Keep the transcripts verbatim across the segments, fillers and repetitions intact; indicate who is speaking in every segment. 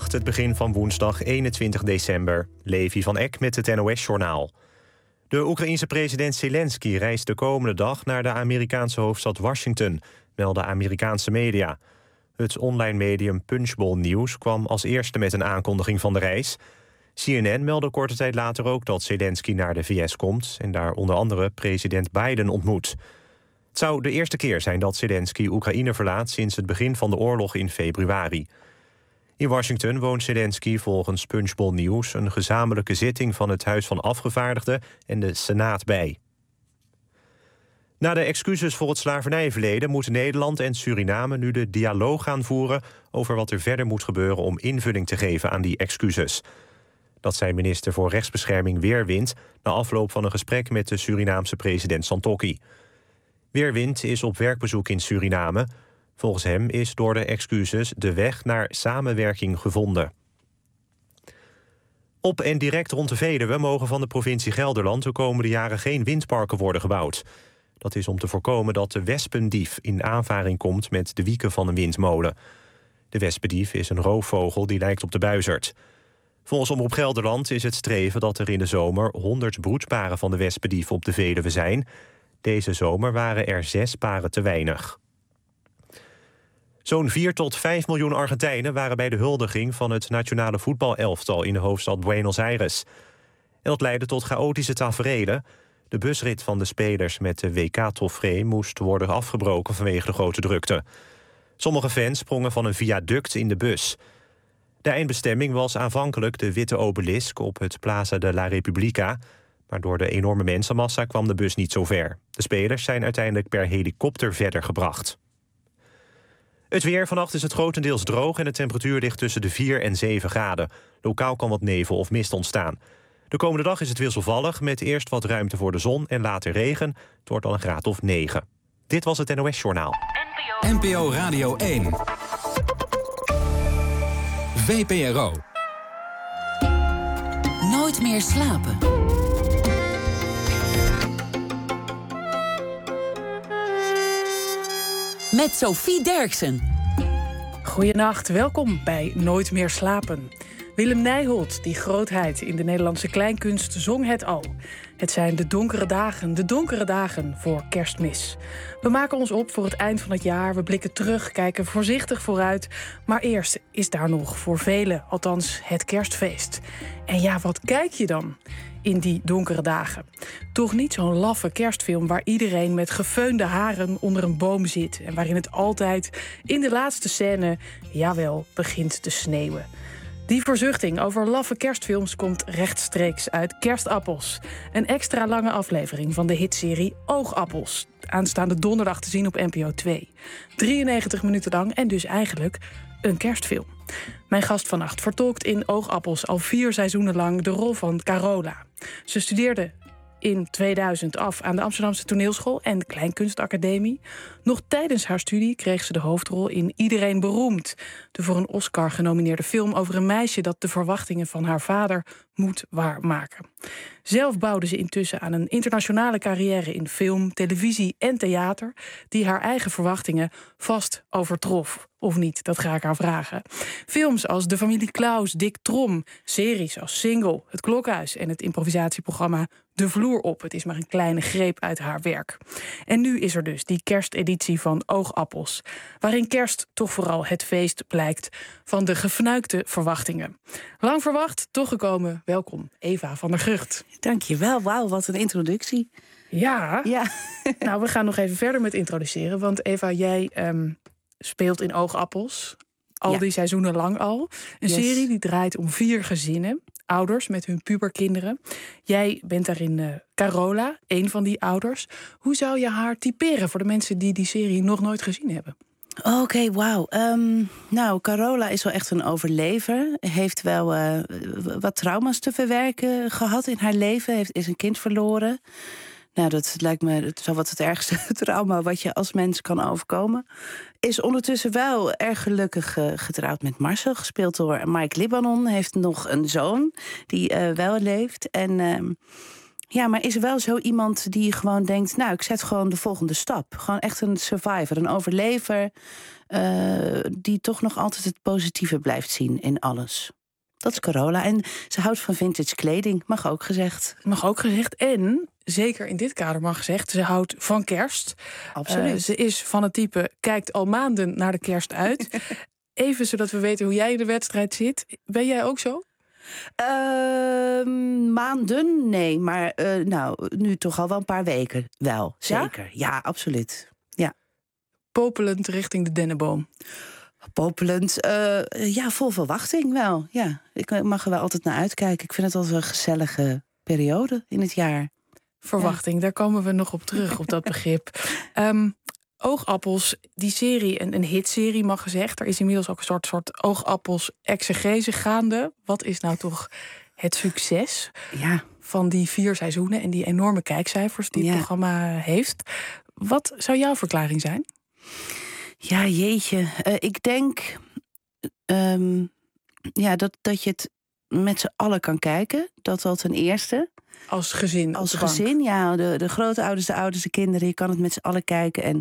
Speaker 1: Goedenacht, het begin van woensdag eenentwintig december. Levi van Eck met het N O S-journaal. De Oekraïense president Zelensky reist de komende dag naar de Amerikaanse hoofdstad Washington, melden Amerikaanse media. Het online medium Punchbowl News kwam als eerste met een aankondiging van de reis. C N N meldde korte tijd later ook dat Zelensky naar de V S komt en daar onder andere president Biden ontmoet. Het zou de eerste keer zijn dat Zelensky Oekraïne verlaat sinds het begin van de oorlog in februari. In Washington woont Zelensky volgens Punchbowl News een gezamenlijke zitting van het Huis van Afgevaardigden en de Senaat bij. Na de excuses voor het slavernijverleden moeten Nederland en Suriname nu de dialoog gaan voeren over wat er verder moet gebeuren om invulling te geven aan die excuses. Dat zei minister voor Rechtsbescherming Weerwind na afloop van een gesprek met de Surinaamse president Santokki. Weerwind is op werkbezoek in Suriname. Volgens hem is door de excuses de weg naar samenwerking gevonden. Op en direct rond de Veluwe mogen van de provincie Gelderland de komende jaren geen windparken worden gebouwd. Dat is om te voorkomen dat de wespendief in aanvaring komt met de wieken van een windmolen. De wespendief is een roofvogel die lijkt op de buizerd. Volgens Omroep Gelderland is het streven dat er in de zomer honderd broedparen van de wespendief op de Veluwe zijn. Deze zomer waren er zes paren te weinig. Zo'n vier tot vijf miljoen Argentijnen waren bij de huldiging van het nationale voetbalelftal in de hoofdstad Buenos Aires. En dat leidde tot chaotische taferelen. De busrit van de spelers met de W K-trofee moest worden afgebroken vanwege de grote drukte. Sommige fans sprongen van een viaduct in de bus. De eindbestemming was aanvankelijk de witte obelisk op het Plaza de la Repubblica, maar door de enorme mensenmassa kwam de bus niet zo ver. De spelers zijn uiteindelijk per helikopter verder gebracht. Het weer. Vannacht is het grotendeels droog en de temperatuur ligt tussen de vier en zeven graden. Lokaal kan wat nevel of mist ontstaan. De komende dag is het wisselvallig met eerst wat ruimte voor de zon en later regen. Het wordt al een graad of negen. Dit was het N O S-journaal.
Speaker 2: N P O Radio één. V P R O.
Speaker 3: Nooit meer slapen. Met Sophie Derksen.
Speaker 4: Goedenacht, welkom bij Nooit meer slapen. Willem Nijholt, die grootheid in de Nederlandse kleinkunst, zong het al. Het zijn de donkere dagen, de donkere dagen voor Kerstmis. We maken ons op voor het eind van het jaar, we blikken terug, kijken voorzichtig vooruit. Maar eerst is daar nog voor velen, althans het kerstfeest. En ja, wat kijk je dan in die donkere dagen? Toch niet zo'n laffe kerstfilm waar iedereen met gefeunde haren onder een boom zit en waarin het altijd in de laatste scène, jawel, begint te sneeuwen. Die verzuchting over laffe kerstfilms komt rechtstreeks uit Kerstappels. Een extra lange aflevering van de hitserie Oogappels. Aanstaande donderdag te zien op N P O twee. drieënnegentig minuten lang en dus eigenlijk een kerstfilm. Mijn gast vannacht vertolkt in Oogappels al vier seizoenen lang de rol van Carola. Ze studeerde in tweeduizend af aan de Amsterdamse Toneelschool en Kleinkunstacademie. Nog tijdens haar studie kreeg ze de hoofdrol in Iedereen beroemd, de voor een Oscar genomineerde film over een meisje dat de verwachtingen van haar vader moet waarmaken. Zelf bouwde ze intussen aan een internationale carrière in film, televisie en theater, die haar eigen verwachtingen vast overtrof. Of niet, dat ga ik haar vragen. Films als De Familie Klaus, Dick Trom, series als Single, Het Klokhuis en het improvisatieprogramma De Vloer op. Het is maar een kleine greep uit haar werk. En nu is er dus die kersteditie van Oogappels, waarin kerst toch vooral het feest blijkt van de gefnuikte verwachtingen. Lang verwacht, toch gekomen. Welkom, Eva van der Gucht.
Speaker 5: Dank je wel. Wauw, wat een introductie.
Speaker 4: Ja,
Speaker 5: ja.
Speaker 4: Nou, we gaan nog even verder met introduceren. Want Eva, jij um, speelt in Oogappels. Al ja. die seizoenen lang al. Een yes. serie die draait om vier gezinnen. Ouders met hun puberkinderen. Jij bent daarin uh, Carola, een van die ouders. Hoe zou je haar typeren voor de mensen die die serie nog nooit gezien hebben?
Speaker 5: Oké, okay, wauw. Um, nou, Carola is wel echt een overlever. Heeft wel uh, wat trauma's te verwerken gehad in haar leven. Heeft, is een kind verloren. Nou, dat lijkt me dat is wel wat het ergste trauma wat je als mens kan overkomen. Is ondertussen wel erg gelukkig uh, getrouwd met Marcel, gespeeld door Mike Libanon. Heeft nog een zoon die uh, wel leeft. En uh, Ja, maar is er wel zo iemand die gewoon denkt... nou, ik zet gewoon de volgende stap. Gewoon echt een survivor, een overlever... Uh, die toch nog altijd het positieve blijft zien in alles. Dat is Carola. En ze houdt van vintage kleding, mag ook gezegd.
Speaker 4: Mag ook gezegd. En, zeker in dit kader mag gezegd... ze houdt van kerst.
Speaker 5: Absoluut. Uh,
Speaker 4: ze is van het type, kijkt al maanden naar de kerst uit. Even zodat we weten hoe jij in de wedstrijd zit. Ben jij ook zo?
Speaker 5: Uh, maanden? Nee, maar uh, nou, nu toch al wel een paar weken. Wel, zeker. Ja, ja absoluut. Ja.
Speaker 4: Popelend richting de dennenboom.
Speaker 5: Popelend, uh, ja, vol verwachting wel. Ja, ik mag er wel altijd naar uitkijken. Ik vind het altijd een gezellige periode in het jaar.
Speaker 4: Verwachting, ja. Daar komen we nog op terug, op dat begrip. Um, Oogappels, die serie, een, een hitserie mag gezegd. Er is inmiddels ook een soort, soort oogappels-exegese gaande. Wat is nou toch het succes
Speaker 5: ja.
Speaker 4: van die vier seizoenen... en die enorme kijkcijfers die het ja. programma heeft? Wat zou jouw verklaring zijn?
Speaker 5: Ja, jeetje. Uh, ik denk um, ja, dat, dat je het met z'n allen kan kijken. Dat al ten eerste.
Speaker 4: Als gezin?
Speaker 5: Als gezin, ja. De, de grootouders, de ouders, de kinderen. Je kan het met z'n allen kijken. En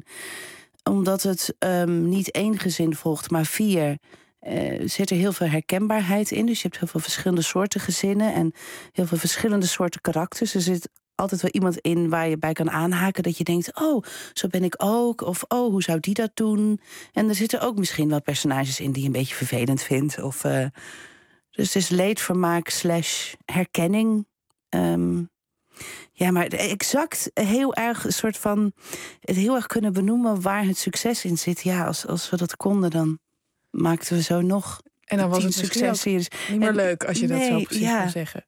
Speaker 5: omdat het um, niet één gezin volgt, maar vier... Uh, zit er heel veel herkenbaarheid in. Dus je hebt heel veel verschillende soorten gezinnen... en heel veel verschillende soorten karakters. Er zit altijd wel iemand in waar je bij kan aanhaken... dat je denkt, oh, zo ben ik ook. Of, oh, hoe zou die dat doen? En er zitten ook misschien wel personages in... die je een beetje vervelend vindt. Of, uh, dus het is leedvermaak slash herkenning. Um, ja, maar exact heel erg een soort van... het heel erg kunnen benoemen waar het succes in zit. Ja, als, als we dat konden, dan maakten we zo nog...
Speaker 4: En dan was het successeries niet meer en, leuk als je nee, dat zo precies ja. zou zeggen.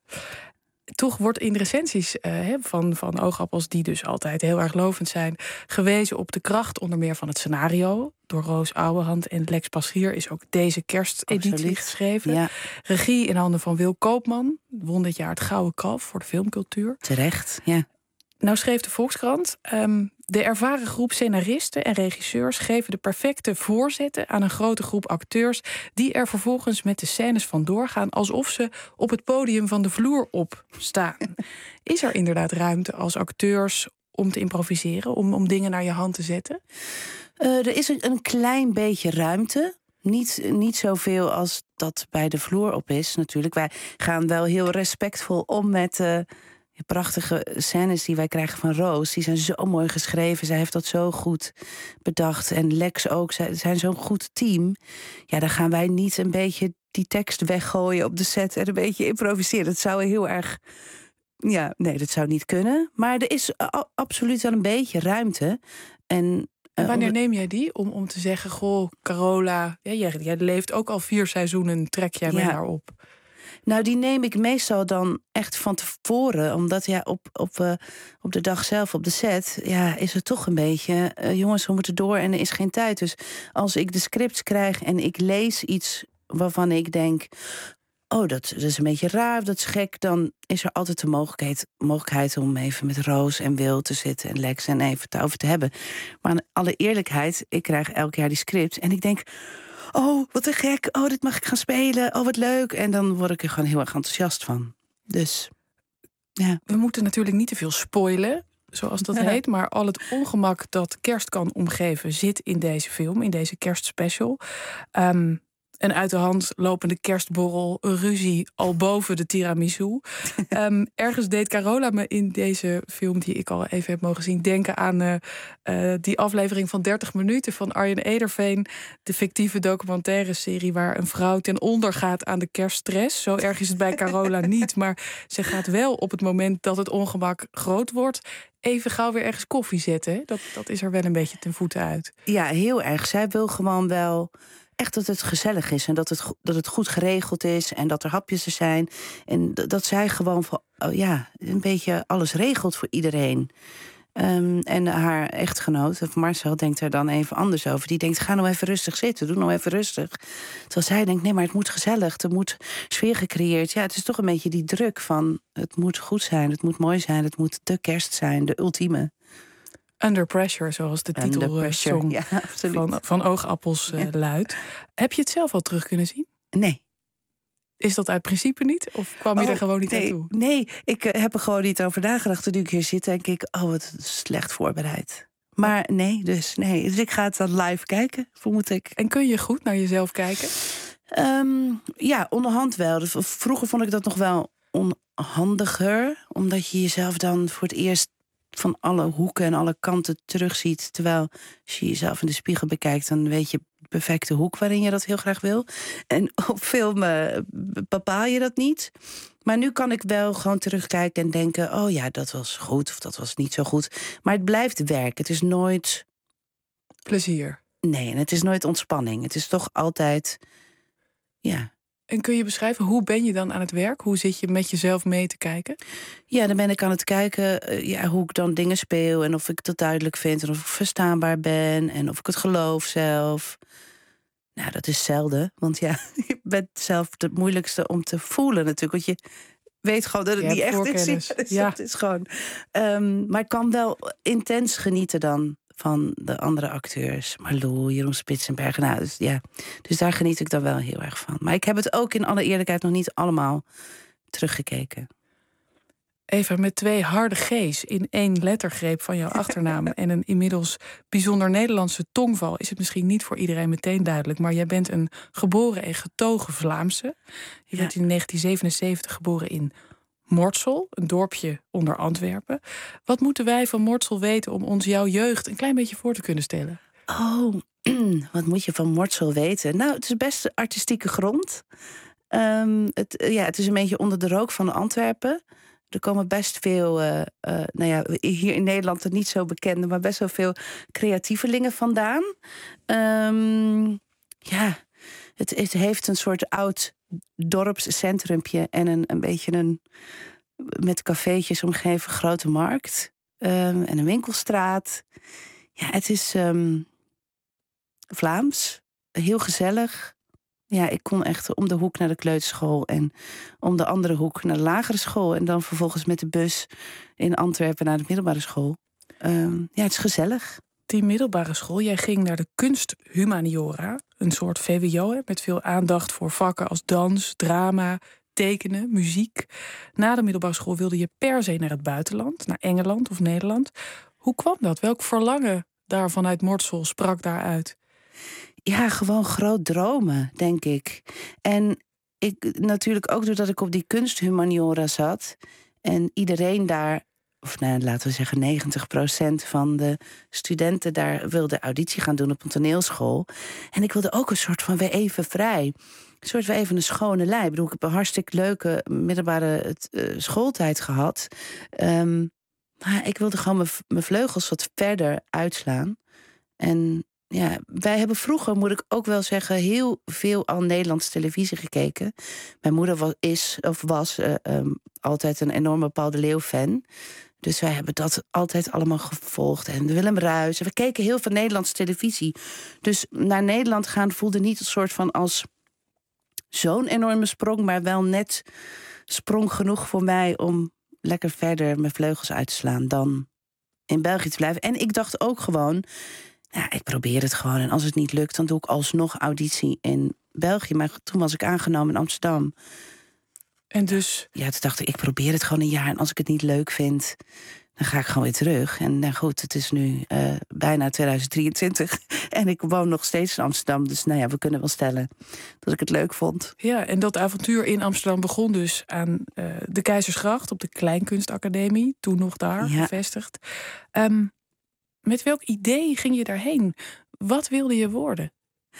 Speaker 4: Toch wordt in de recensies uh, van, van Oogappels... die dus altijd heel erg lovend zijn... gewezen op de kracht onder meer van het scenario. Door Roos Ouwehand en Lex Paschier is ook deze kersteditie Absoluut. geschreven. Ja. Regie in handen van Wil Koopman. Won dit jaar het Gouden Kalf voor de filmcultuur.
Speaker 5: Terecht, ja.
Speaker 4: Nou schreef de Volkskrant... Um, de ervaren groep scenaristen en regisseurs geven de perfecte voorzetten aan een grote groep acteurs... die er vervolgens met de scènes van doorgaan... alsof ze op het podium van de vloer op staan. Is er inderdaad ruimte als acteurs om te improviseren... om, om dingen naar je hand te zetten?
Speaker 5: Uh, er is een, een klein beetje ruimte. Niet, niet zoveel als dat bij de vloer op is natuurlijk. Wij gaan wel heel respectvol om met... Uh, prachtige scènes die wij krijgen van Roos. Die zijn zo mooi geschreven. Zij heeft dat zo goed bedacht. En Lex ook. Zij zijn zo'n goed team. Ja, dan gaan wij niet een beetje die tekst weggooien op de set... en een beetje improviseren. Dat zou heel erg... Ja, nee, dat zou niet kunnen. Maar er is a- absoluut wel een beetje ruimte. En...
Speaker 4: En wanneer neem jij die om, om te zeggen... goh, Carola, ja, jij, jij leeft ook al vier seizoenen... trek jij mij ja. daar op?
Speaker 5: Nou, die neem ik meestal dan echt van tevoren. Omdat ja, op, op, uh, op de dag zelf, op de set... ja, is het toch een beetje... Uh, jongens, we moeten door en er is geen tijd. Dus als ik de scripts krijg en ik lees iets waarvan ik denk... oh, dat, dat is een beetje raar, dat is gek... dan is er altijd de mogelijkheid, mogelijkheid om even met Roos en Wil te zitten... en Lex en even het over te hebben. Maar in alle eerlijkheid, ik krijg elk jaar die scripts... en ik denk... oh, wat een gek, oh, dit mag ik gaan spelen, oh, wat leuk. En dan word ik er gewoon heel erg enthousiast van. Dus, ja.
Speaker 4: We moeten natuurlijk niet te veel spoilen, zoals dat ja. heet... maar al het ongemak dat kerst kan omgeven... zit in deze film, in deze kerstspecial. Um, een uit de hand lopende kerstborrel, een ruzie al boven de tiramisu. um, ergens deed Carola me in deze film, die ik al even heb mogen zien... denken aan uh, uh, die aflevering van dertig minuten van Arjen Ederveen... de fictieve documentaire serie waar een vrouw ten onder gaat aan de kerststress. Zo erg is het bij Carola niet, maar ze gaat wel op het moment dat het ongemak groot wordt... even gauw weer ergens koffie zetten. Dat, dat is er wel een beetje ten voeten uit.
Speaker 5: Ja, heel erg. Zij wil gewoon wel... echt dat het gezellig is en dat het, dat het goed geregeld is... en dat er hapjes er zijn. En dat, dat zij gewoon voor, oh ja, een beetje alles regelt voor iedereen. Um, en haar echtgenoot, of Marcel, denkt er dan even anders over. Die denkt, ga nou even rustig zitten, doe nou even rustig. Terwijl zij denkt, nee, maar het moet gezellig, er moet sfeer gecreëerd. Ja, het is toch een beetje die druk van... het moet goed zijn, het moet mooi zijn, het moet de kerst zijn, de ultieme...
Speaker 4: Under Pressure, zoals de titelsong ja, van, van Oogappels uh, ja. luidt. Heb je het zelf al terug kunnen zien?
Speaker 5: Nee.
Speaker 4: Is dat uit principe niet? Of kwam je
Speaker 5: oh,
Speaker 4: er gewoon niet
Speaker 5: nee,
Speaker 4: naartoe?
Speaker 5: Nee, ik uh, heb er gewoon niet over nagedacht. Toen ik hier zit, denk ik, oh, wat slecht voorbereid. Maar nee, dus nee. Dus ik ga het dan live kijken, vermoed ik.
Speaker 4: En kun je goed naar jezelf kijken?
Speaker 5: Um, ja, onderhand wel. Vroeger vond ik dat nog wel onhandiger. Omdat je jezelf dan voor het eerst van alle hoeken en alle kanten terugziet. Terwijl als je jezelf in de spiegel bekijkt, dan weet je de perfecte hoek waarin je dat heel graag wil. En op film uh, bepaal je dat niet. Maar nu kan ik wel gewoon terugkijken en denken, oh ja, dat was goed of dat was niet zo goed. Maar het blijft werk. Het is nooit
Speaker 4: plezier.
Speaker 5: Nee, en het is nooit ontspanning. Het is toch altijd, ja.
Speaker 4: En kun je beschrijven, hoe ben je dan aan het werk? Hoe zit je met jezelf mee te kijken?
Speaker 5: Ja, dan ben ik aan het kijken uh, ja, hoe ik dan dingen speel en of ik dat duidelijk vind en of ik verstaanbaar ben en of ik het geloof zelf. Nou, dat is zelden, want ja, je bent zelf het moeilijkste om te voelen natuurlijk, want je weet gewoon dat het
Speaker 4: ja,
Speaker 5: niet echt is.
Speaker 4: Dus
Speaker 5: ja. Het is gewoon. Um, maar ik kan wel intens genieten dan van de andere acteurs. Marlou, Jeroen Spitsenberg. Nou, dus, ja. dus daar geniet ik dan wel heel erg van. Maar ik heb het ook in alle eerlijkheid nog niet allemaal teruggekeken.
Speaker 4: Eva, met twee harde G's in één lettergreep van jouw achternaam en een inmiddels bijzonder Nederlandse tongval is het misschien niet voor iedereen meteen duidelijk. Maar jij bent een geboren en getogen Vlaamse. Je werd
Speaker 5: ja.
Speaker 4: in negentien zevenenzeventig geboren in Mortsel, een dorpje onder Antwerpen. Wat moeten wij van Mortsel weten om ons jouw jeugd een klein beetje voor te kunnen stellen?
Speaker 5: Oh, wat moet je van Mortsel weten? Nou, het is best een artistieke grond. Um, het, ja, het is een beetje onder de rook van Antwerpen. Er komen best veel, uh, uh, nou ja, hier in Nederland er niet zo bekende, maar best wel veel creatievelingen vandaan. Um, ja, het, het heeft een soort oud dorpscentrumpje en een, een beetje een met cafeetjes omgeven grote markt. Um, en een winkelstraat. Ja, het is um, Vlaams, heel gezellig. Ja, ik kon echt om de hoek naar de kleuterschool en om de andere hoek naar de lagere school. En dan vervolgens met de bus in Antwerpen naar de middelbare school. Um, ja, het is gezellig.
Speaker 4: Die middelbare school, jij ging naar de kunsthumaniora. Een soort V W O, hè, met veel aandacht voor vakken als dans, drama, tekenen, muziek. Na de middelbare school wilde je per se naar het buitenland, naar Engeland of Nederland. Hoe kwam dat? Welk verlangen daar vanuit Mortsel sprak daaruit?
Speaker 5: Ja, gewoon groot dromen, denk ik. En ik natuurlijk ook doordat ik op die kunsthumaniora zat en iedereen daar, of nou, laten we zeggen negentig procent van de studenten daar wilde auditie gaan doen op een toneelschool. En ik wilde ook een soort van weer even vrij. Een soort weer even een schone lei. Ik bedoel, ik heb een hartstikke leuke middelbare uh, schooltijd gehad. Um, maar ik wilde gewoon mijn vleugels wat verder uitslaan. En ja, wij hebben vroeger, moet ik ook wel zeggen, heel veel al Nederlandse televisie gekeken. Mijn moeder was, is of was uh, um, altijd een enorme Paul de Leeuw-fan. Dus wij hebben dat altijd allemaal gevolgd. En Willem Ruijs. We keken heel veel Nederlandse televisie. Dus naar Nederland gaan voelde niet een soort van als zo'n enorme sprong, maar wel net sprong genoeg voor mij om lekker verder mijn vleugels uit te slaan dan in België te blijven. En ik dacht ook gewoon, ja, ik probeer het gewoon. En als het niet lukt, dan doe ik alsnog auditie in België. Maar toen was ik aangenomen in Amsterdam.
Speaker 4: En dus?
Speaker 5: Ja, toen dacht ik, ik probeer het gewoon een jaar. En als ik het niet leuk vind, dan ga ik gewoon weer terug. En nou goed, het is nu uh, bijna tweeduizend drieëntwintig. En ik woon nog steeds in Amsterdam. Dus nou ja, we kunnen wel stellen dat ik het leuk vond.
Speaker 4: Ja, en dat avontuur in Amsterdam begon dus aan uh, de Keizersgracht op de Kleinkunstacademie. Toen nog daar,
Speaker 5: ja.
Speaker 4: gevestigd. Um, met welk idee ging je daarheen? Wat wilde je worden?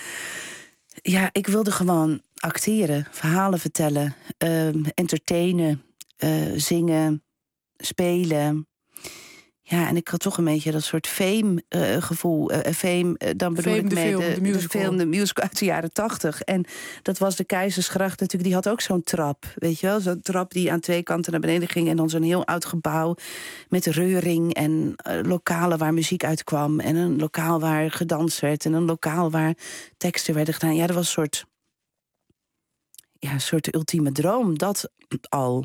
Speaker 5: Ja, ik wilde gewoon acteren, verhalen vertellen, uh, entertainen, uh, zingen, spelen. Ja, en ik had toch een beetje dat soort fame-gevoel. Uh, uh, fame, uh, dan bedoel
Speaker 4: fame,
Speaker 5: ik
Speaker 4: de
Speaker 5: mee
Speaker 4: film,
Speaker 5: de,
Speaker 4: de musical.
Speaker 5: de film, de musical uit de jaren tachtig. En dat was de Keizersgracht natuurlijk. Die had ook zo'n trap, weet je wel? Zo'n trap die aan twee kanten naar beneden ging. En dan zo'n heel oud gebouw met reuring en uh, lokalen waar muziek uitkwam. En een lokaal waar gedanst werd. En een lokaal waar teksten werden gedaan. Ja, dat was een soort, ja, een soort ultieme droom. Dat al.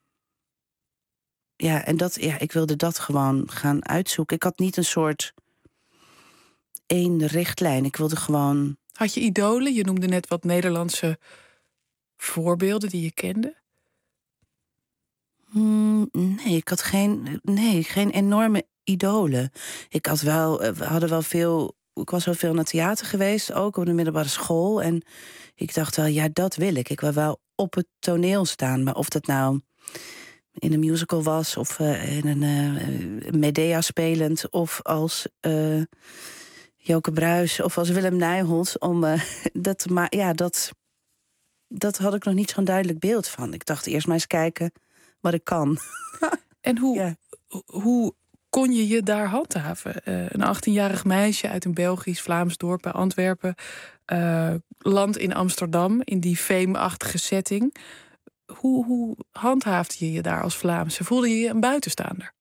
Speaker 5: Ja, en dat, ja, ik wilde dat gewoon gaan uitzoeken. Ik had niet een soort één richtlijn. Ik wilde gewoon.
Speaker 4: Had je idolen? Je noemde net wat Nederlandse voorbeelden die je kende?
Speaker 5: Mm, nee, ik had geen, nee, geen enorme idolen. Ik had wel, we hadden wel veel. Ik was wel veel naar theater geweest, ook op de middelbare school. En ik dacht wel, ja, dat wil ik. Ik wil wel op het toneel staan. Maar of dat nou in een musical was, of uh, in een uh, Medea spelend, of als uh, Joke Bruis, of als Willem Nijholt. Om uh, dat, maar ja, dat, dat had ik nog niet zo'n duidelijk beeld van. Ik dacht eerst maar eens kijken wat ik kan.
Speaker 4: En hoe,
Speaker 5: Ja.
Speaker 4: hoe kon je je daar handhaven? Uh, een achttienjarig meisje uit een Belgisch-Vlaams dorp bij Antwerpen, uh, land in Amsterdam, in die fame-achtige setting. Hoe, hoe handhaafde je je daar als Vlaamse? Voelde je je een buitenstaander?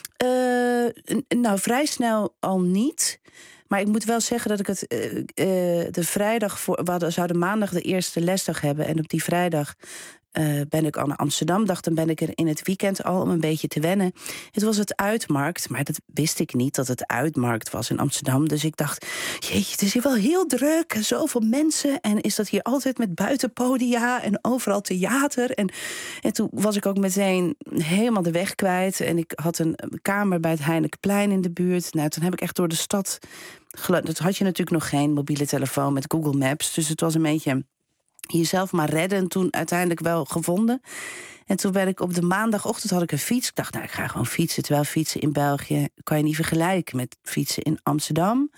Speaker 5: Uh, nou, vrij snel al niet. Maar ik moet wel zeggen dat ik het uh, uh, de vrijdag voor. We hadden, zouden maandag de eerste lesdag hebben. En op die vrijdag uh, ben ik al naar Amsterdam. Dacht, dan ben ik er in het weekend al om een beetje te wennen. Het was het Uitmarkt, maar dat wist ik niet dat het Uitmarkt was in Amsterdam. Dus ik dacht, jeetje, het is hier wel heel druk. En zoveel mensen. En is dat hier altijd met buitenpodia en overal theater. En, en toen was ik ook meteen helemaal de weg kwijt. En ik had een kamer bij het Heinekenplein in de buurt. Nou, toen heb ik echt door de stad. Dat had je natuurlijk nog geen mobiele telefoon met Google Maps. Dus het was een beetje jezelf maar redden. En toen uiteindelijk wel gevonden. En toen ben ik op de maandagochtend had ik een fiets. Ik dacht, nou, ik ga gewoon fietsen. Terwijl fietsen in België kan je niet vergelijken met fietsen in Amsterdam.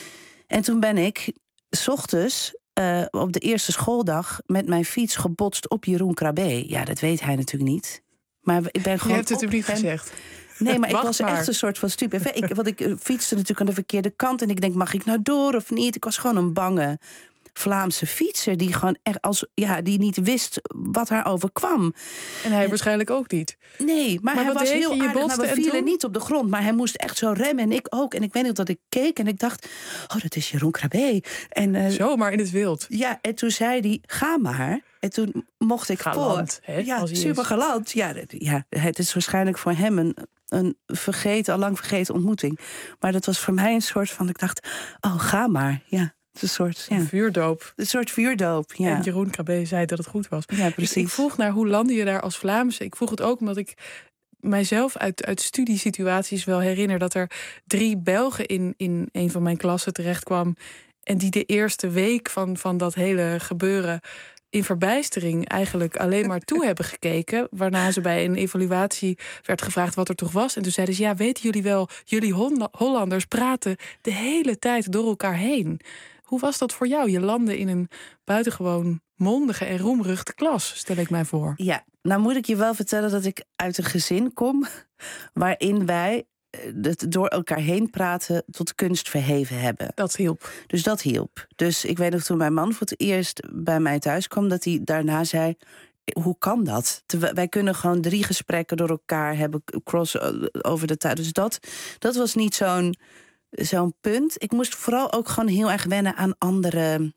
Speaker 5: En toen ben ik 's ochtends uh, op de eerste schooldag met mijn fiets gebotst op Jeroen Krabbe. Ja, dat weet hij natuurlijk niet. Maar ik ben gewoon.
Speaker 4: Je hebt het hem niet
Speaker 5: hem
Speaker 4: gezegd.
Speaker 5: Nee, maar ik
Speaker 4: Wacht
Speaker 5: was
Speaker 4: maar.
Speaker 5: echt een soort van stup. Ik, want ik fietste natuurlijk aan de verkeerde kant. En ik denk, mag ik nou door of niet? Ik was gewoon een bange Vlaamse fietser die gewoon echt als ja, die niet wist wat haar overkwam.
Speaker 4: En hij waarschijnlijk ook niet.
Speaker 5: Nee, maar,
Speaker 4: Maar
Speaker 5: hij
Speaker 4: wat
Speaker 5: was
Speaker 4: deed
Speaker 5: heel
Speaker 4: je? Je
Speaker 5: aardig.
Speaker 4: botste
Speaker 5: Maar we
Speaker 4: en
Speaker 5: vielen
Speaker 4: toen?
Speaker 5: niet op de grond. Maar hij moest echt zo remmen en ik ook. En ik weet niet dat ik keek en ik dacht, oh, dat is Jeroen Krabbe. En uh,
Speaker 4: Zomaar in het wild.
Speaker 5: ja, en toen zei hij, ga maar. En toen mocht ik
Speaker 4: Galant,
Speaker 5: voor.
Speaker 4: hè,
Speaker 5: Ja,
Speaker 4: als hij
Speaker 5: super
Speaker 4: is.
Speaker 5: galant. Ja, dat- ja, het is waarschijnlijk voor hem een, een vergeten, al lang vergeten ontmoeting. Maar dat was voor mij een soort van, ik dacht, oh, ga maar. Ja, het is een soort, ja,
Speaker 4: Een vuurdoop.
Speaker 5: een soort vuurdoop. Ja,
Speaker 4: En Jeroen Krabbe zei dat het goed was.
Speaker 5: ja
Speaker 4: Ik,
Speaker 5: precies.
Speaker 4: ik vroeg naar hoe landde je daar als Vlaamse. Ik vroeg het ook omdat ik mijzelf uit, uit studiesituaties wel herinner dat er drie Belgen in, in een van mijn klassen terechtkwam. En die de eerste week van, van dat hele gebeuren in verbijstering eigenlijk alleen maar toe hebben gekeken. Waarna ze bij een evaluatie werd gevraagd wat er toch was. En toen zeiden ze, ja, weten jullie wel, jullie Hon- Hollanders praten de hele tijd door elkaar heen. Hoe was dat voor jou? Je landde in een buitengewoon mondige en roemruchte klas, stel ik mij voor.
Speaker 5: Ja, nou moet ik je wel vertellen dat ik uit een gezin kom waarin wij eh, het door elkaar heen praten tot kunst verheven hebben.
Speaker 4: Dat hielp.
Speaker 5: Dus dat hielp. Dus ik weet nog toen mijn man voor het eerst bij mij thuis kwam, dat hij daarna zei, hoe kan dat? Terwijl wij kunnen gewoon drie gesprekken door elkaar hebben, cross over de tijd. Dus dat, dat was niet zo'n zo'n punt. Ik moest vooral ook gewoon heel erg wennen aan andere.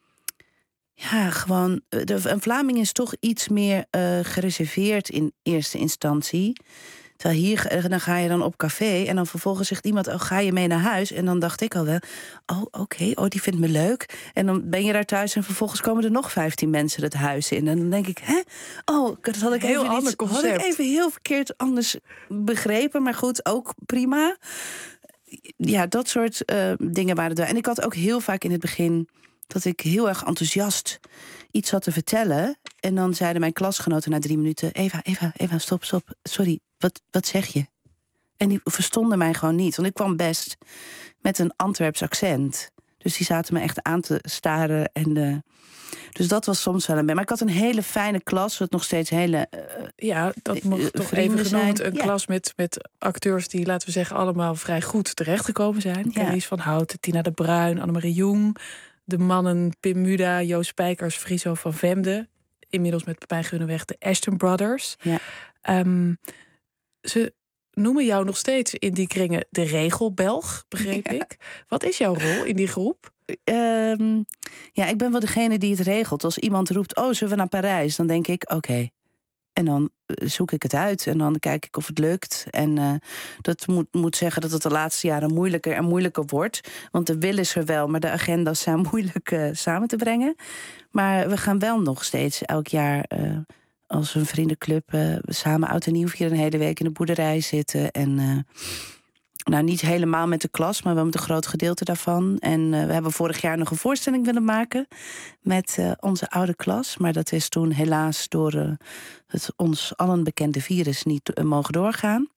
Speaker 5: Ja, gewoon. De, een Vlaming is toch iets meer uh, gereserveerd in eerste instantie. Terwijl hier, dan ga je dan op café en dan vervolgens zegt iemand, oh, ga je mee naar huis? En dan dacht ik al wel, oh, oké, okay, oh, die vindt me leuk. En dan ben je daar thuis en vervolgens komen er nog vijftien mensen het huis in. En dan denk ik, hè? Oh, dat had ik,
Speaker 4: Heel
Speaker 5: even,
Speaker 4: ander
Speaker 5: iets, had
Speaker 4: concept.
Speaker 5: ik even heel verkeerd anders begrepen. Maar goed, ook prima. Ja, dat soort uh, dingen waren er. En ik had ook heel vaak in het begin dat ik heel erg enthousiast iets had te vertellen. En dan zeiden mijn klasgenoten na drie minuten, Eva, Eva, Eva, stop, stop. Sorry, wat, wat zeg je? En die verstonden mij gewoon niet. Want ik kwam best met een Antwerps accent. Dus die zaten me echt aan te staren. En uh, dus dat was soms wel een beetje. Maar ik had een hele fijne klas, wat nog steeds hele uh,
Speaker 4: Ja, dat mag
Speaker 5: uh,
Speaker 4: toch
Speaker 5: vrienden
Speaker 4: even genoemd.
Speaker 5: zijn.
Speaker 4: Een
Speaker 5: Ja.
Speaker 4: klas met, met acteurs die, laten we zeggen, allemaal vrij goed terechtgekomen zijn.
Speaker 5: Ja.
Speaker 4: Carice van Houten, Tina de Bruin, Annemarie Jong. De mannen Pim Muda, Joost Spijkers, Friso van Vemde. Inmiddels met Pepijn Gunneweg de Ashton Brothers.
Speaker 5: Ja.
Speaker 4: Um, ze noemen jou nog steeds in die kringen de regelbelg, begreep
Speaker 5: Ja.
Speaker 4: ik. Wat is jouw rol in die groep?
Speaker 5: Um, ja, ik ben wel degene die het regelt. Als iemand roept, oh, zullen we naar Parijs? Dan denk ik, oké. Okay. En dan zoek ik het uit en dan kijk ik of het lukt. En uh, dat moet, moet zeggen dat het de laatste jaren moeilijker en moeilijker wordt. Want de wil is er wel, maar de agenda's zijn moeilijk uh, samen te brengen. Maar we gaan wel nog steeds elk jaar uh, als een vriendenclub uh, samen oud en nieuw vieren, een hele week in de boerderij zitten. En uh, nou, niet helemaal met de klas, maar wel met een groot gedeelte daarvan. En uh, we hebben vorig jaar nog een voorstelling willen maken met uh, onze oude klas. Maar dat is toen helaas door uh, het ons allen bekende virus niet uh, mogen doorgaan.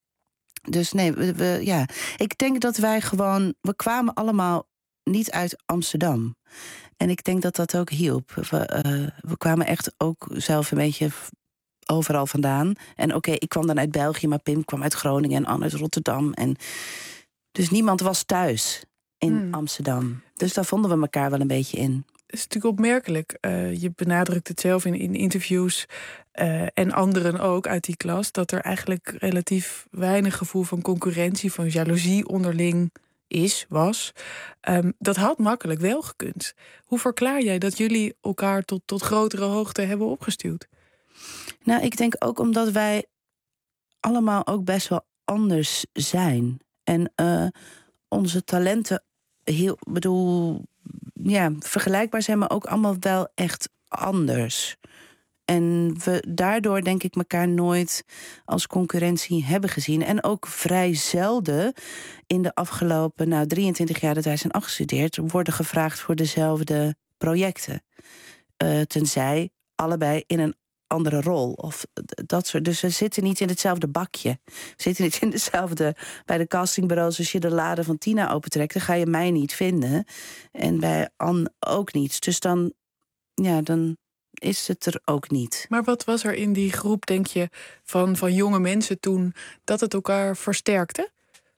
Speaker 5: Dus nee, we, we, ja. Ik denk dat wij gewoon... We kwamen allemaal niet uit Amsterdam. En ik denk dat dat ook hielp. We, uh, we kwamen echt ook zelf een beetje overal vandaan. En oké, okay, ik kwam dan uit België, maar Pim kwam uit Groningen en Anne uit Rotterdam. En dus niemand was thuis in hmm. Amsterdam. Dus daar vonden we elkaar wel een beetje in.
Speaker 4: Het is natuurlijk opmerkelijk. Uh, je benadrukt het zelf in, in interviews uh, en anderen ook uit die klas, dat er eigenlijk relatief weinig gevoel van concurrentie, van jaloezie onderling is, was. Um, dat had makkelijk wel gekund. Hoe verklaar jij dat jullie elkaar tot, tot grotere hoogte hebben opgestuwd?
Speaker 5: Nou, ik denk ook omdat wij allemaal ook best wel anders zijn. En uh, onze talenten heel, bedoel, ja, vergelijkbaar zijn, maar ook allemaal wel echt anders. En we daardoor denk ik elkaar nooit als concurrentie hebben gezien. En ook vrij zelden in de afgelopen nou, drieëntwintig jaar dat wij zijn afgestudeerd worden gevraagd voor dezelfde projecten. Uh, tenzij allebei in een andere rol. Of dat soort. Dus we zitten niet in hetzelfde bakje. We zitten niet in dezelfde. Bij de castingbureaus, als je de lade van Tina opentrekt, dan ga je mij niet vinden. En bij Anne ook niet. Dus dan, ja, dan is het er ook niet.
Speaker 4: Maar wat was er in die groep, denk je, van, van jonge mensen toen, dat het elkaar versterkte?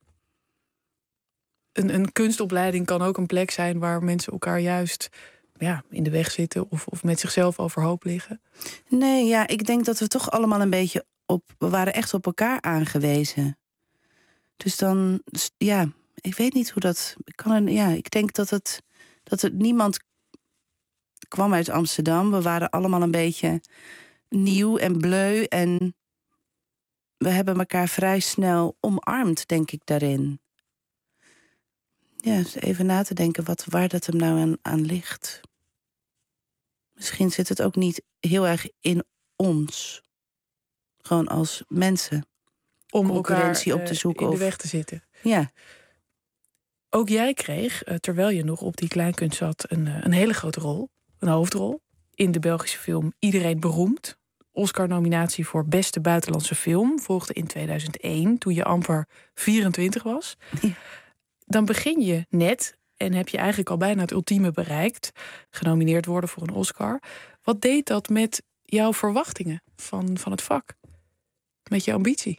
Speaker 4: Een, een kunstopleiding kan ook een plek zijn waar mensen elkaar juist ja, in de weg zitten of, of met zichzelf overhoop liggen.
Speaker 5: Nee, ja, ik denk dat we toch allemaal een beetje op... We waren echt op elkaar aangewezen. Dus dan, ja, ik weet niet hoe dat... Ik, kan, ja, ik denk dat het, dat het niemand kwam uit Amsterdam. We waren allemaal een beetje nieuw en bleu. En we hebben elkaar vrij snel omarmd, denk ik, daarin. Ja, dus even na te denken wat, waar dat hem nou aan, aan ligt. Misschien zit het ook niet heel erg in ons. Gewoon als mensen.
Speaker 4: Om
Speaker 5: concurrentie
Speaker 4: elkaar
Speaker 5: op te zoeken.
Speaker 4: in de
Speaker 5: of,
Speaker 4: weg te zitten.
Speaker 5: Ja.
Speaker 4: Ook jij kreeg, terwijl je nog op die kleinkunst zat, een, een hele grote rol. Een hoofdrol. In de Belgische film Iedereen Beroemd. Oscar-nominatie voor beste buitenlandse film. Volgde in tweeduizend één, toen je amper vierentwintig was. Ja. Dan begin je net en heb je eigenlijk al bijna het ultieme bereikt. Genomineerd worden voor een Oscar. Wat deed dat met jouw verwachtingen van, van het vak? Met je ambitie?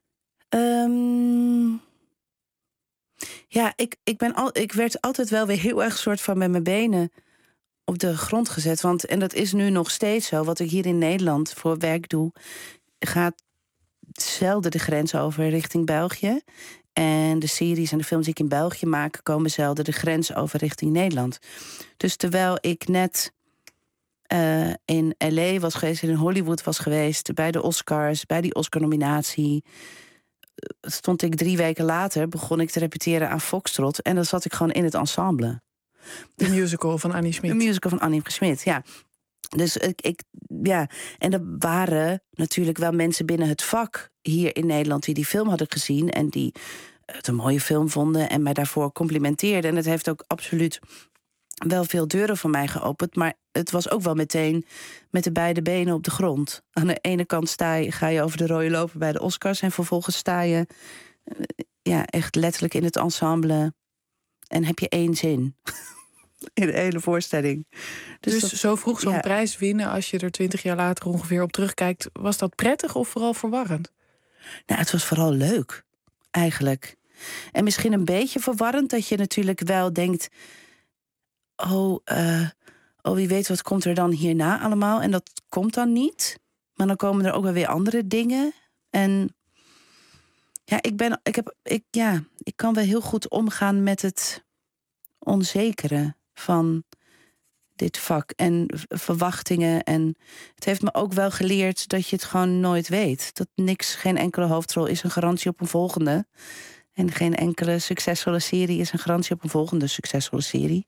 Speaker 5: Um, ja, ik, ik, ben al, ik werd altijd wel weer heel erg soort van met mijn benen op de grond gezet. Want, en dat is nu nog steeds zo. Wat ik hier in Nederland voor werk doe, gaat zelden de grens over richting België. En de series en de films die ik in België maak, komen zelden de grens over richting Nederland. Dus terwijl ik net uh, in L A was geweest, in Hollywood was geweest, bij de Oscars, bij die Oscar-nominatie, stond ik drie weken later, begon ik te repeteren aan Foxtrot. En dan zat ik gewoon in het ensemble.
Speaker 4: De musical van Annie Schmid.
Speaker 5: De musical van Annie Schmid, ja. Dus ik, ik, ja, en er waren natuurlijk wel mensen binnen het vak hier in Nederland die die film hadden gezien en die het een mooie film vonden en mij daarvoor complimenteerden. En het heeft ook absoluut wel veel deuren voor mij geopend, maar het was ook wel meteen met de beide benen op de grond. Aan de ene kant sta je, ga je over de rode lopen bij de Oscars en vervolgens sta je ja, echt letterlijk in het ensemble en heb je één zin. In de hele voorstelling.
Speaker 4: Dus, dus
Speaker 5: dat,
Speaker 4: zo vroeg zo'n
Speaker 5: ja.
Speaker 4: prijs winnen, als je er twintig jaar later ongeveer op terugkijkt, was dat prettig of vooral verwarrend?
Speaker 5: Nou, het was vooral leuk, eigenlijk. En misschien een beetje verwarrend dat je natuurlijk wel denkt, oh, uh, oh, wie weet wat komt er dan hierna allemaal. En dat komt dan niet. Maar dan komen er ook wel weer andere dingen. En ja, ik ben, ik heb, ik, ja, ik kan wel heel goed omgaan met het onzekere van dit vak. En verwachtingen. En het heeft me ook wel geleerd dat je het gewoon nooit weet. Dat niks, geen enkele hoofdrol is een garantie op een volgende. En geen enkele succesvolle serie is een garantie op een volgende succesvolle serie.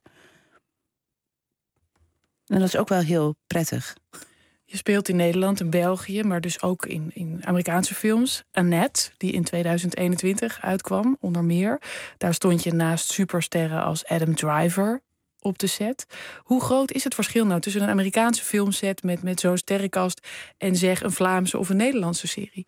Speaker 5: En dat is ook wel heel prettig.
Speaker 4: Je speelt in Nederland en België, maar dus ook in, in Amerikaanse films. Annette, die in tweeduizend eenentwintig uitkwam, onder meer. Daar stond je naast supersterren als Adam Driver op de set. Hoe groot is het verschil nou tussen een Amerikaanse filmset met, met zo'n sterrenkast en zeg een Vlaamse of een Nederlandse serie?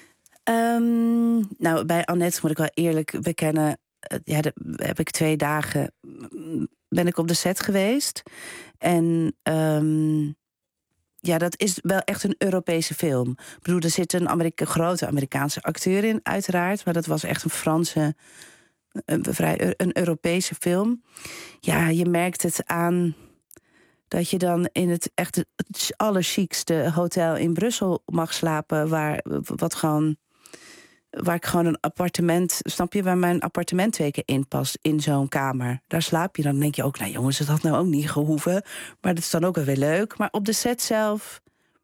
Speaker 5: Um, nou, bij Annette moet ik wel eerlijk bekennen. Ja, de, heb ik twee dagen ben ik op de set geweest. En um, ja, dat is wel echt een Europese film. Ik bedoel, er zit een Amerika- grote Amerikaanse acteur in, uiteraard. Maar dat was echt een Franse, een, vrij, een Europese film. Ja, je merkt het aan dat je dan in het echt het allerchicste hotel in Brussel mag slapen, waar wat gewoon waar ik gewoon een appartement, snap je, waar mijn appartement twee keer in past in zo'n kamer. Daar slaap je dan. Dan denk je ook, nou jongens, dat had nou ook niet gehoeven. Maar dat is dan ook wel weer leuk. Maar op de set zelf,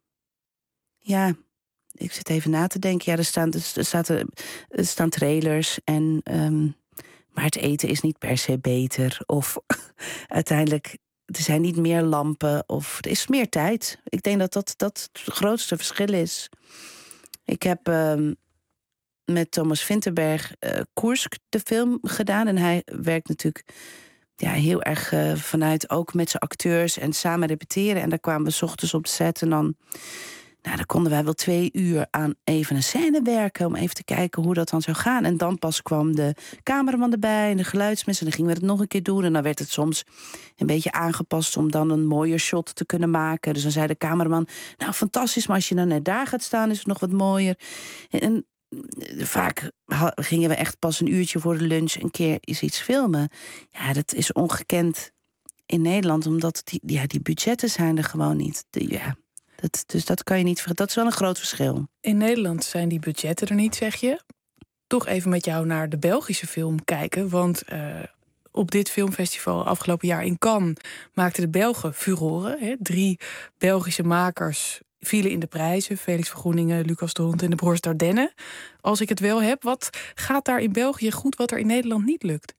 Speaker 5: ja, ik zit even na te denken. Ja, er staan, er staat, er staan trailers en um, maar het eten is niet per se beter. Of uiteindelijk, er zijn niet meer lampen. Of er is meer tijd. Ik denk dat dat, dat het grootste verschil is. Ik heb um, met Thomas Vinterberg uh, Koersk de film gedaan. En hij werkt natuurlijk ja, heel erg uh, vanuit ook met zijn acteurs en samen repeteren. En daar kwamen we 's ochtends op de set en dan, nou, dan konden wij wel twee uur aan even een scène werken om even te kijken hoe dat dan zou gaan. En dan pas kwam de cameraman erbij en de geluidsmensen. En dan gingen we het nog een keer doen. En dan werd het soms een beetje aangepast om dan een mooier shot te kunnen maken. Dus dan zei de cameraman, nou fantastisch, maar als je dan net daar gaat staan is het nog wat mooier. En, en vaak gingen we echt pas een uurtje voor de lunch een keer eens iets filmen. Ja, dat is ongekend in Nederland, omdat die, ja, die budgetten zijn er gewoon niet. De, ja, dat, dus dat kan je niet vergeten. Dat is wel een groot verschil.
Speaker 4: In Nederland zijn die budgetten er niet, zeg je. Toch even met jou naar de Belgische film kijken. Want uh, op dit filmfestival afgelopen jaar in Cannes maakten de Belgen furoren. Hè? Drie Belgische makers vielen in de prijzen. Felix Vergroeningen, Lucas de Hond en de broers Dardenne. Als ik het wel heb, wat gaat daar in België goed wat er in Nederland niet lukt?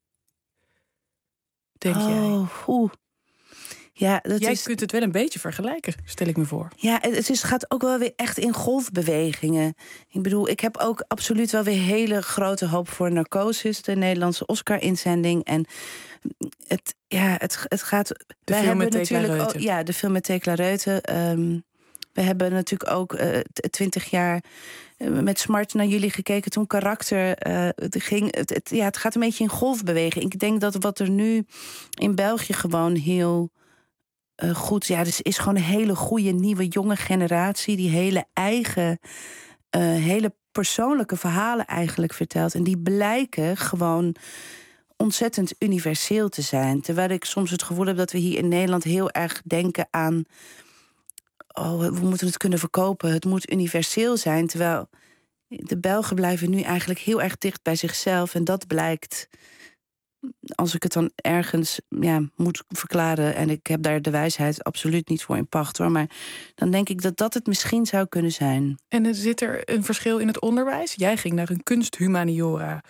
Speaker 4: Denk
Speaker 5: oh,
Speaker 4: jij?
Speaker 5: Oeh. Ja, dat
Speaker 4: Jij
Speaker 5: is,
Speaker 4: kunt het wel een beetje vergelijken, stel ik me voor.
Speaker 5: Ja, het is, gaat ook wel weer echt in golfbewegingen. Ik bedoel, ik heb ook absoluut wel weer hele grote hoop voor Narcosis, de Nederlandse Oscar-inzending. En het, ja, het, het gaat.
Speaker 4: De
Speaker 5: wij
Speaker 4: film
Speaker 5: hebben
Speaker 4: met Tekla
Speaker 5: natuurlijk
Speaker 4: Reuten.
Speaker 5: ook, ja, de film met Tekla Reuten. Um, we hebben natuurlijk ook twintig uh, jaar uh, met smart naar jullie gekeken toen Karakter uh, het ging. Het, het, ja, het gaat een beetje in golfbeweging. Ik denk dat wat er nu in België gewoon heel Uh, goed, ja, dus is gewoon een hele goede nieuwe jonge generatie die hele eigen, uh, hele persoonlijke verhalen eigenlijk vertelt. En die blijken gewoon ontzettend universeel te zijn. Terwijl ik soms het gevoel heb dat we hier in Nederland heel erg denken aan, oh, we moeten het kunnen verkopen. Het moet universeel zijn. Terwijl de Belgen blijven nu eigenlijk heel erg dicht bij zichzelf. En dat blijkt, als ik het dan ergens ja, moet verklaren, en ik heb daar de wijsheid absoluut niet voor in pacht hoor, maar dan denk ik dat dat het misschien zou kunnen zijn.
Speaker 4: En zit er een verschil in het onderwijs? Jij ging naar een kunsthumaniora.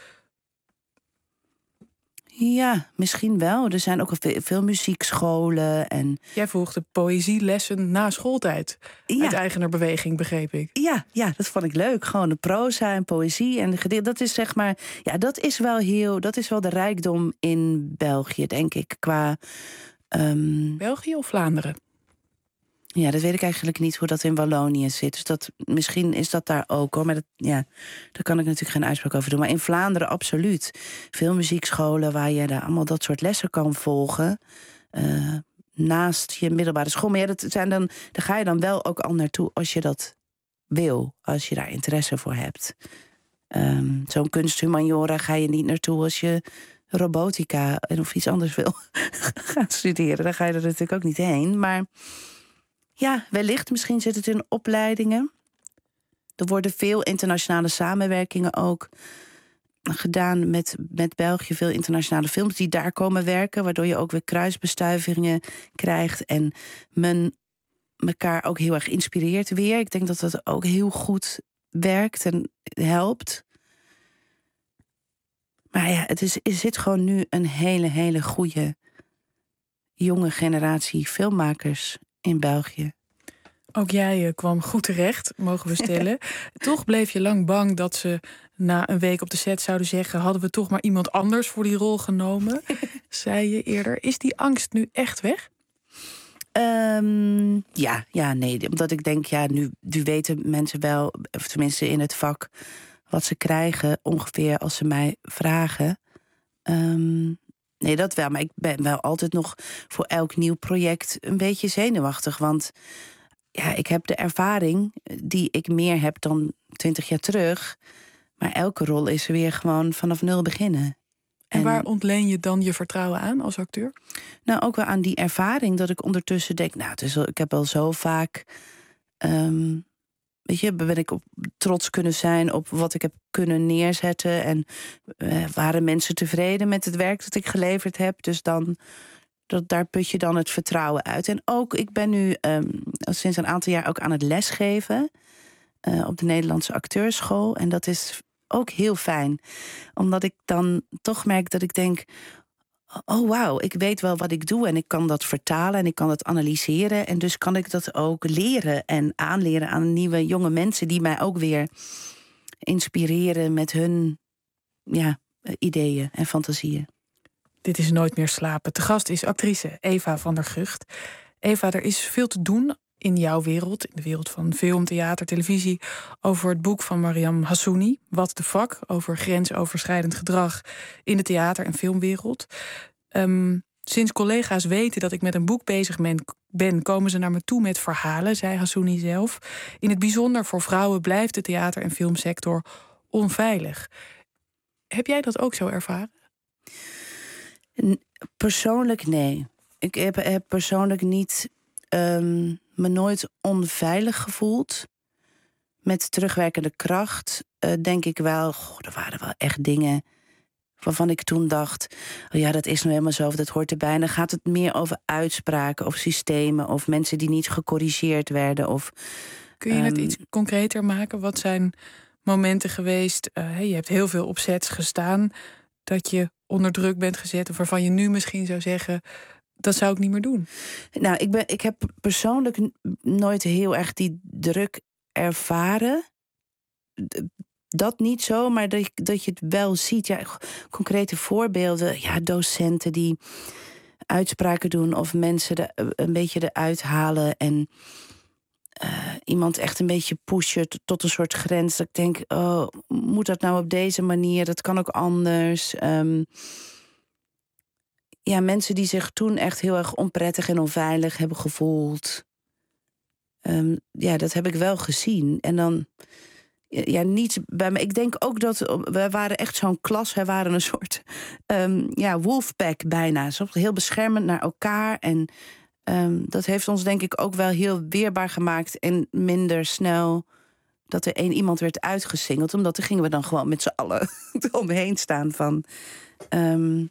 Speaker 5: Ja, misschien wel. Er zijn ook veel, veel muziekscholen. En
Speaker 4: jij volgde poëzielessen na schooltijd.
Speaker 5: Ja.
Speaker 4: Uit eigener beweging, begreep ik.
Speaker 5: Ja, ja, dat vond ik leuk. Gewoon de proza en poëzie en de gedichten. Dat is zeg maar, ja, dat is wel heel, dat is wel de rijkdom in België, denk ik. Qua um...
Speaker 4: België of Vlaanderen?
Speaker 5: Ja, dat weet ik eigenlijk niet hoe dat in Wallonië zit. Dus dat, misschien is dat daar ook hoor. Maar dat, ja, daar kan ik natuurlijk geen uitspraak over doen. Maar in Vlaanderen absoluut. Veel muziekscholen waar je daar allemaal dat soort lessen kan volgen. Uh, naast je middelbare school. Maar ja, dat zijn dan, daar ga je dan wel ook al naartoe als je dat wil. Als je daar interesse voor hebt. Um, zo'n kunsthumaniora ga je niet naartoe als je robotica of iets anders wil gaan studeren. Dan ga je er natuurlijk ook niet heen. Maar ja, wellicht. Misschien zit het in opleidingen. Er worden veel internationale samenwerkingen ook gedaan met, met België, veel internationale films die daar komen werken, waardoor je ook weer kruisbestuivingen krijgt en men elkaar ook heel erg inspireert weer. Ik denk dat dat ook heel goed werkt en helpt. Maar ja, het is, er zit gewoon nu een hele, hele goede jonge generatie filmmakers in België.
Speaker 4: Ook jij uh, kwam goed terecht, mogen we stellen. Toch bleef je lang bang dat ze na een week op de set zouden zeggen, hadden we toch maar iemand anders voor die rol genomen, zei je eerder. Is die angst nu echt weg?
Speaker 5: Um, ja, ja, nee. Omdat ik denk, ja, nu, nu weten mensen wel, of tenminste in het vak, wat ze krijgen ongeveer als ze mij vragen. Um, nee, dat wel. Maar ik ben wel altijd nog voor elk nieuw project een beetje zenuwachtig. Want ja, ik heb de ervaring die ik meer heb dan twintig jaar terug. Maar elke rol is weer gewoon vanaf nul beginnen.
Speaker 4: En waar ontleen je dan je vertrouwen aan als acteur?
Speaker 5: Nou, ook wel aan die ervaring dat ik ondertussen denk, nou, het is wel, ik heb al zo vaak, um, weet je, ben ik op, trots kunnen zijn op wat ik heb kunnen neerzetten. En uh, waren mensen tevreden met het werk dat ik geleverd heb. Dus dan, dat, daar put je dan het vertrouwen uit. En ook, ik ben nu um, sinds een aantal jaar ook aan het lesgeven uh, op de Nederlandse acteurschool. En dat is ook heel fijn. Omdat ik dan toch merk dat ik denk, oh wauw, ik weet wel wat ik doe en ik kan dat vertalen en ik kan dat analyseren. En dus kan ik dat ook leren en aanleren aan nieuwe jonge mensen die mij ook weer inspireren met hun ja, ideeën en fantasieën.
Speaker 4: Dit is Nooit meer slapen. Te gast is actrice Eva van der Gucht. Eva, er is veel te doen in jouw wereld, in de wereld van film, theater, televisie, over het boek van Mariam Hassouni, What the Fuck, over grensoverschrijdend gedrag in de theater- en filmwereld. Um, sinds collega's weten dat ik met een boek bezig ben, ben, komen ze naar me toe met verhalen, zei Hassouni zelf. In het bijzonder voor vrouwen blijft de theater- en filmsector onveilig. Heb jij dat ook zo ervaren?
Speaker 5: Persoonlijk nee. Ik heb, heb persoonlijk niet Um, me nooit onveilig gevoeld. Met terugwerkende kracht uh, denk ik wel, goh, er waren wel echt dingen waarvan ik toen dacht, oh ja, dat is nou helemaal zo, of dat hoort erbij. En dan gaat het meer over uitspraken of systemen of mensen die niet gecorrigeerd werden. Of,
Speaker 4: kun je het
Speaker 5: um,
Speaker 4: iets concreter maken? Wat zijn momenten geweest? Uh, je hebt heel veel op sets gestaan dat je onder druk bent gezet, of waarvan je nu misschien zou zeggen, dat zou ik niet meer doen.
Speaker 5: Nou, ik, ben, ik heb persoonlijk nooit heel erg die druk ervaren. Dat niet zo, maar dat je, dat je het wel ziet. Ja, concrete voorbeelden. Ja, docenten die uitspraken doen of mensen de, een beetje eruit halen en uh, iemand echt een beetje pushen tot, tot een soort grens. Dat ik denk, oh, moet dat nou op deze manier? Dat kan ook anders. Um, Ja, mensen die zich toen echt heel erg onprettig en onveilig hebben gevoeld. Um, ja, dat heb ik wel gezien. En dan, ja, niet bij me. Ik denk ook dat we waren echt zo'n klas. We waren een soort um, ja, wolfpack bijna. Zo heel beschermend naar elkaar. En um, dat heeft ons denk ik ook wel heel weerbaar gemaakt. En minder snel dat er één iemand werd uitgesingeld. Omdat er gingen we dan gewoon met z'n allen omheen staan van Um,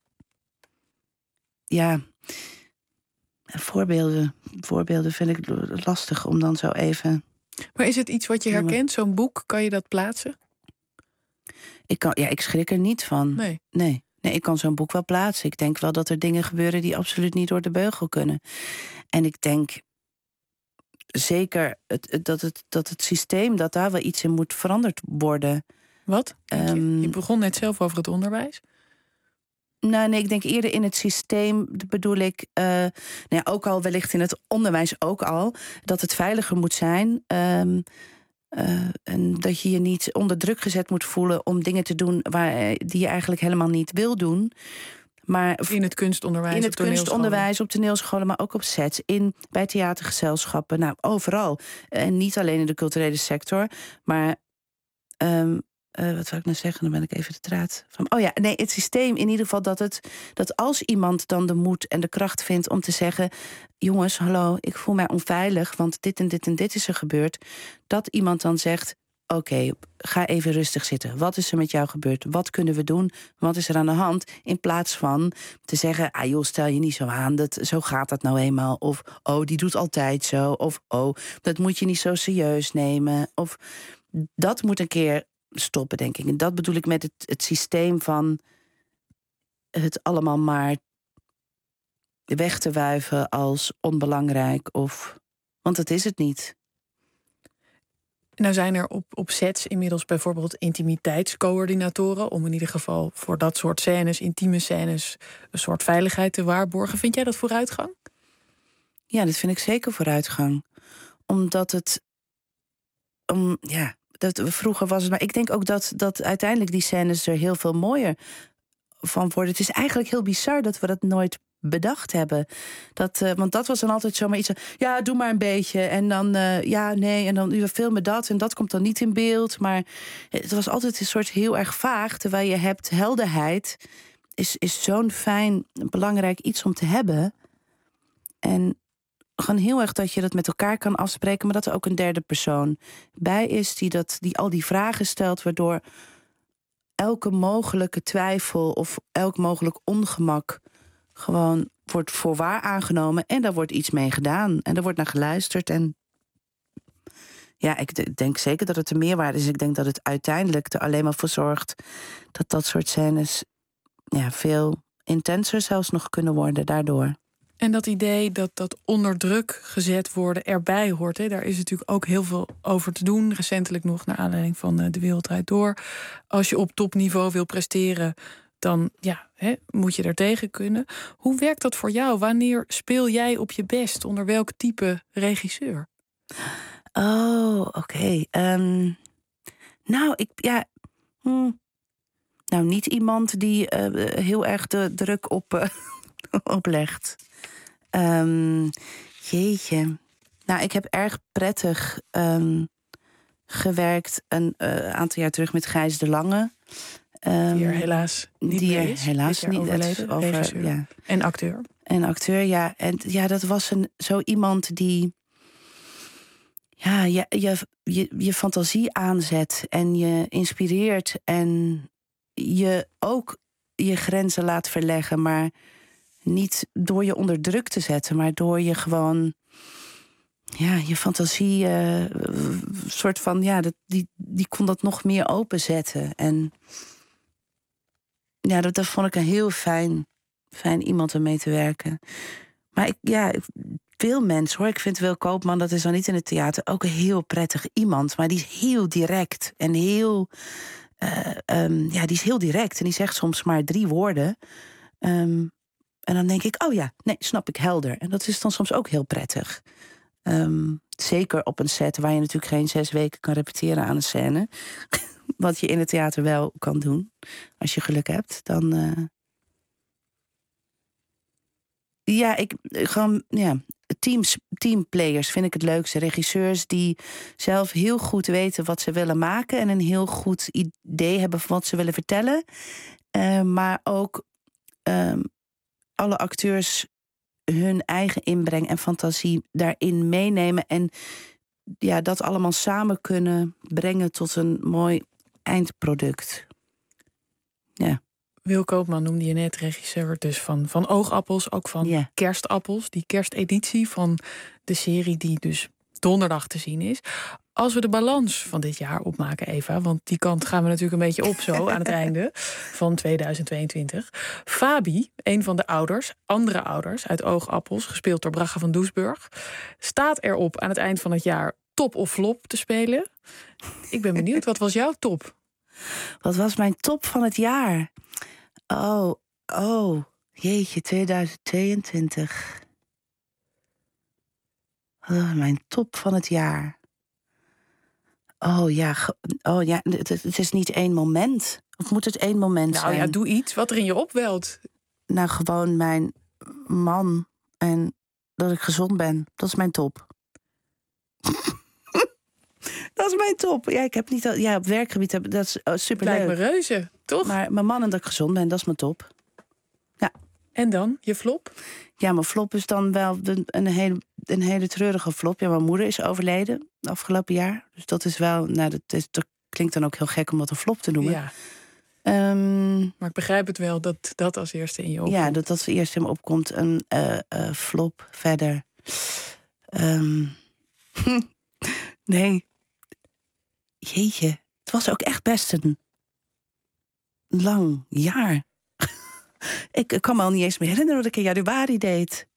Speaker 5: Ja, voorbeelden, voorbeelden vind ik lastig om dan zo even.
Speaker 4: Maar is het iets wat je herkent, zo'n boek? Kan je dat plaatsen?
Speaker 5: Ik kan, ja, ik schrik er niet van.
Speaker 4: Nee.
Speaker 5: Nee, nee, ik kan zo'n boek wel plaatsen. Ik denk wel dat er dingen gebeuren die absoluut niet door de beugel kunnen. En ik denk zeker het, het, dat, het, dat het systeem, dat daar wel iets in moet veranderd worden.
Speaker 4: Wat? Denk
Speaker 5: Um,
Speaker 4: je? je begon net zelf over het onderwijs.
Speaker 5: Nou, nee, ik denk eerder in het systeem, bedoel ik, uh, nou ja, ook al wellicht in het onderwijs ook al, dat het veiliger moet zijn. Um, uh, en dat je je niet onder druk gezet moet voelen om dingen te doen waar, die je eigenlijk helemaal niet wil doen. Maar
Speaker 4: in het kunstonderwijs,
Speaker 5: in het
Speaker 4: op
Speaker 5: kunstonderwijs, op toneelscholen, maar ook op sets, in, bij theatergezelschappen, nou, overal. En niet alleen in de culturele sector, maar Um, Uh, wat zou ik nou zeggen? Dan ben ik even de draad van. Oh ja, nee, het systeem in ieder geval dat het dat als iemand dan de moed en de kracht vindt om te zeggen, jongens, hallo, ik voel mij onveilig, want dit en dit en dit is er gebeurd, dat iemand dan zegt, oké, okay, ga even rustig zitten. Wat is er met jou gebeurd? Wat kunnen we doen? Wat is er aan de hand? In plaats van te zeggen, ah joh, stel je niet zo aan. Dat, zo gaat dat nou eenmaal. Of, oh, die doet altijd zo. Of, oh, dat moet je niet zo serieus nemen. Of, dat moet een keer stoppen, denk ik. En dat bedoel ik met het, het systeem van het allemaal maar weg te wuiven als onbelangrijk. Of, want dat is het niet.
Speaker 4: Nou zijn er op, op sets inmiddels bijvoorbeeld intimiteitscoördinatoren, om in ieder geval voor dat soort scènes, intieme scènes, een soort veiligheid te waarborgen. Vind jij dat vooruitgang?
Speaker 5: Ja, dat vind ik zeker vooruitgang. Omdat het... Om, ja, dat, vroeger was het... Maar ik denk ook dat, dat uiteindelijk die scènes er heel veel mooier van worden. Het is eigenlijk heel bizar dat we dat nooit bedacht hebben. Dat, uh, want dat was dan altijd zomaar iets... Ja, doe maar een beetje. En dan, uh, ja, nee. En dan we filmen dat. En dat komt dan niet in beeld. Maar het was altijd een soort heel erg vaag. Terwijl je hebt helderheid. Is, is zo'n fijn, belangrijk iets om te hebben. En gewoon heel erg dat je dat met elkaar kan afspreken. Maar dat er ook een derde persoon bij is. Die, dat, die al die vragen stelt. Waardoor elke mogelijke twijfel of elk mogelijk ongemak gewoon wordt voor waar aangenomen. En daar wordt iets mee gedaan. En er wordt naar geluisterd. En ja, ik denk zeker dat het een meerwaarde is. Ik denk dat het uiteindelijk er alleen maar voor zorgt dat dat soort scènes ja, veel intenser zelfs nog kunnen worden daardoor.
Speaker 4: En dat idee dat dat onder druk gezet worden erbij hoort. Hè, daar is natuurlijk ook heel veel over te doen. Recentelijk nog naar aanleiding van De Wereld Draait Door. Als je op topniveau wil presteren, dan ja, hè, moet je er tegen kunnen. Hoe werkt dat voor jou? Wanneer speel jij op je best? Onder welk type regisseur?
Speaker 5: Oh, oké. Okay. Um, nou, ik, ja... Hm. Nou, niet iemand die uh, heel erg de druk op, uh, oplegt. Um, jeetje. Nou, ik heb erg prettig um, gewerkt een uh, aantal jaar terug met Gijs de Lange. Um,
Speaker 4: die er helaas niet
Speaker 5: die er
Speaker 4: meer is.
Speaker 5: helaas niet
Speaker 4: overleden,
Speaker 5: over,
Speaker 4: regisseur.
Speaker 5: Ja.
Speaker 4: En acteur.
Speaker 5: En acteur, ja. En ja, dat was een, zo iemand die ja, je, je, je, je fantasie aanzet en je inspireert en je ook je grenzen laat verleggen, maar niet door je onder druk te zetten, maar door je gewoon ja, je fantasie uh, soort van ja, dat, die, die kon dat nog meer openzetten. En ja, dat, dat vond ik een heel fijn, fijn iemand om mee te werken. Maar ik, ja, veel mensen hoor. Ik vind Wil Koopman, dat is dan niet in het theater, ook een heel prettig iemand. Maar die is heel direct en heel Uh, um, ja, die is heel direct en die zegt soms maar drie woorden. Um, en dan denk ik, oh ja, nee, snap ik, helder. En dat is dan soms ook heel prettig. Um, zeker op een set waar je natuurlijk geen zes weken kan repeteren aan een scène. Wat je in het theater wel kan doen. Als je geluk hebt, dan Uh... Ja, ik gewoon, ja. Teams, teamplayers vind ik het leukste. Regisseurs die zelf heel goed weten wat ze willen maken en een heel goed idee hebben van wat ze willen vertellen. Uh, maar ook um, alle acteurs hun eigen inbreng en fantasie daarin meenemen. En ja, dat allemaal samen kunnen brengen tot een mooi eindproduct. Ja.
Speaker 4: Wil Koopman noemde je net, regisseur dus van, van Oogappels, ook van yeah. Kerstappels. Die kersteditie van de serie die dus donderdag te zien is. Als we de balans van dit jaar opmaken, Eva, want die kant gaan we natuurlijk een beetje op zo aan het einde van tweeduizend tweeëntwintig. Fabi, een van de ouders, andere ouders uit Oogappels, gespeeld door Braga van Doesburg, staat erop aan het eind van het jaar top of flop te spelen. Ik ben benieuwd, wat was jouw top?
Speaker 5: Wat was mijn top van het jaar? Oh, oh, jeetje, tweeduizend tweeëntwintig. Oh, mijn top van het jaar. Oh ja, oh, ja het, het is niet één moment. Of moet het één moment
Speaker 4: nou,
Speaker 5: zijn?
Speaker 4: Nou ja, doe iets wat er in je opwelt.
Speaker 5: Nou, gewoon mijn man en dat ik gezond ben. Dat is mijn top. Dat is mijn top. Ja, ik heb niet al, ja, op werkgebied heb, dat is oh, superleuk.
Speaker 4: Lijkt me reuze, toch?
Speaker 5: Maar mijn man en dat ik gezond ben, dat is mijn top. Ja.
Speaker 4: En dan, je flop?
Speaker 5: Ja, mijn flop is dan wel de, een hele een hele treurige flop. Ja, mijn moeder is overleden afgelopen jaar. Dus dat is wel, nou, dat, is, dat klinkt dan ook heel gek om dat een flop te noemen.
Speaker 4: Ja.
Speaker 5: Um,
Speaker 4: maar ik begrijp het wel dat dat als eerste in je opkomt.
Speaker 5: Ja, dat dat als eerste in me opkomt. Een uh, uh, flop verder. Um, nee. Jeetje, het was ook echt best een lang jaar. ik, ik kan me al niet eens meer herinneren wat ik in januari deed.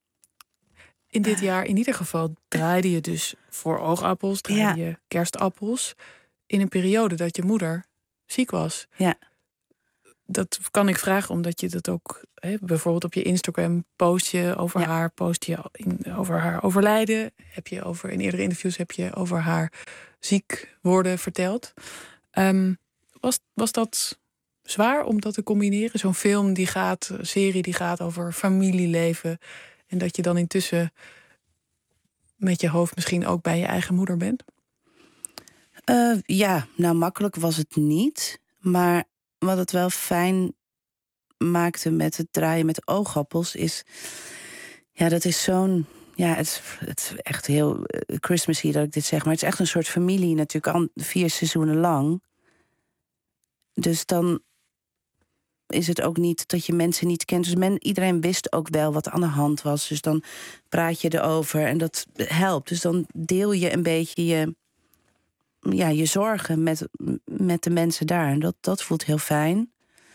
Speaker 4: In dit jaar in ieder geval draaide je dus voor oogappels, draaide
Speaker 5: ja.
Speaker 4: je kerstappels in een periode dat je moeder ziek was.
Speaker 5: Ja.
Speaker 4: Dat kan ik vragen omdat je dat ook hè, bijvoorbeeld op je Instagram post je over
Speaker 5: ja.
Speaker 4: haar, post je in, over haar overlijden, heb je over in eerdere interviews heb je over haar ziek worden verteld. Um, was, was dat zwaar om dat te combineren? Zo'n film die gaat, een serie die gaat over familieleven en dat je dan intussen met je hoofd misschien ook bij je eigen moeder bent?
Speaker 5: Uh, ja, nou makkelijk was het niet. Maar wat het wel fijn maakte met het draaien met oogappels is... Ja, dat is zo'n... Ja, het, het is echt heel uh, Christmassy dat ik dit zeg. Maar het is echt een soort familie natuurlijk al vier seizoenen lang. Dus dan is het ook niet dat je mensen niet kent. Dus men, iedereen wist ook wel wat aan de hand was. Dus dan praat je erover en dat helpt. Dus dan deel je een beetje je, ja, je zorgen met, met de mensen daar. En dat, dat voelt heel fijn.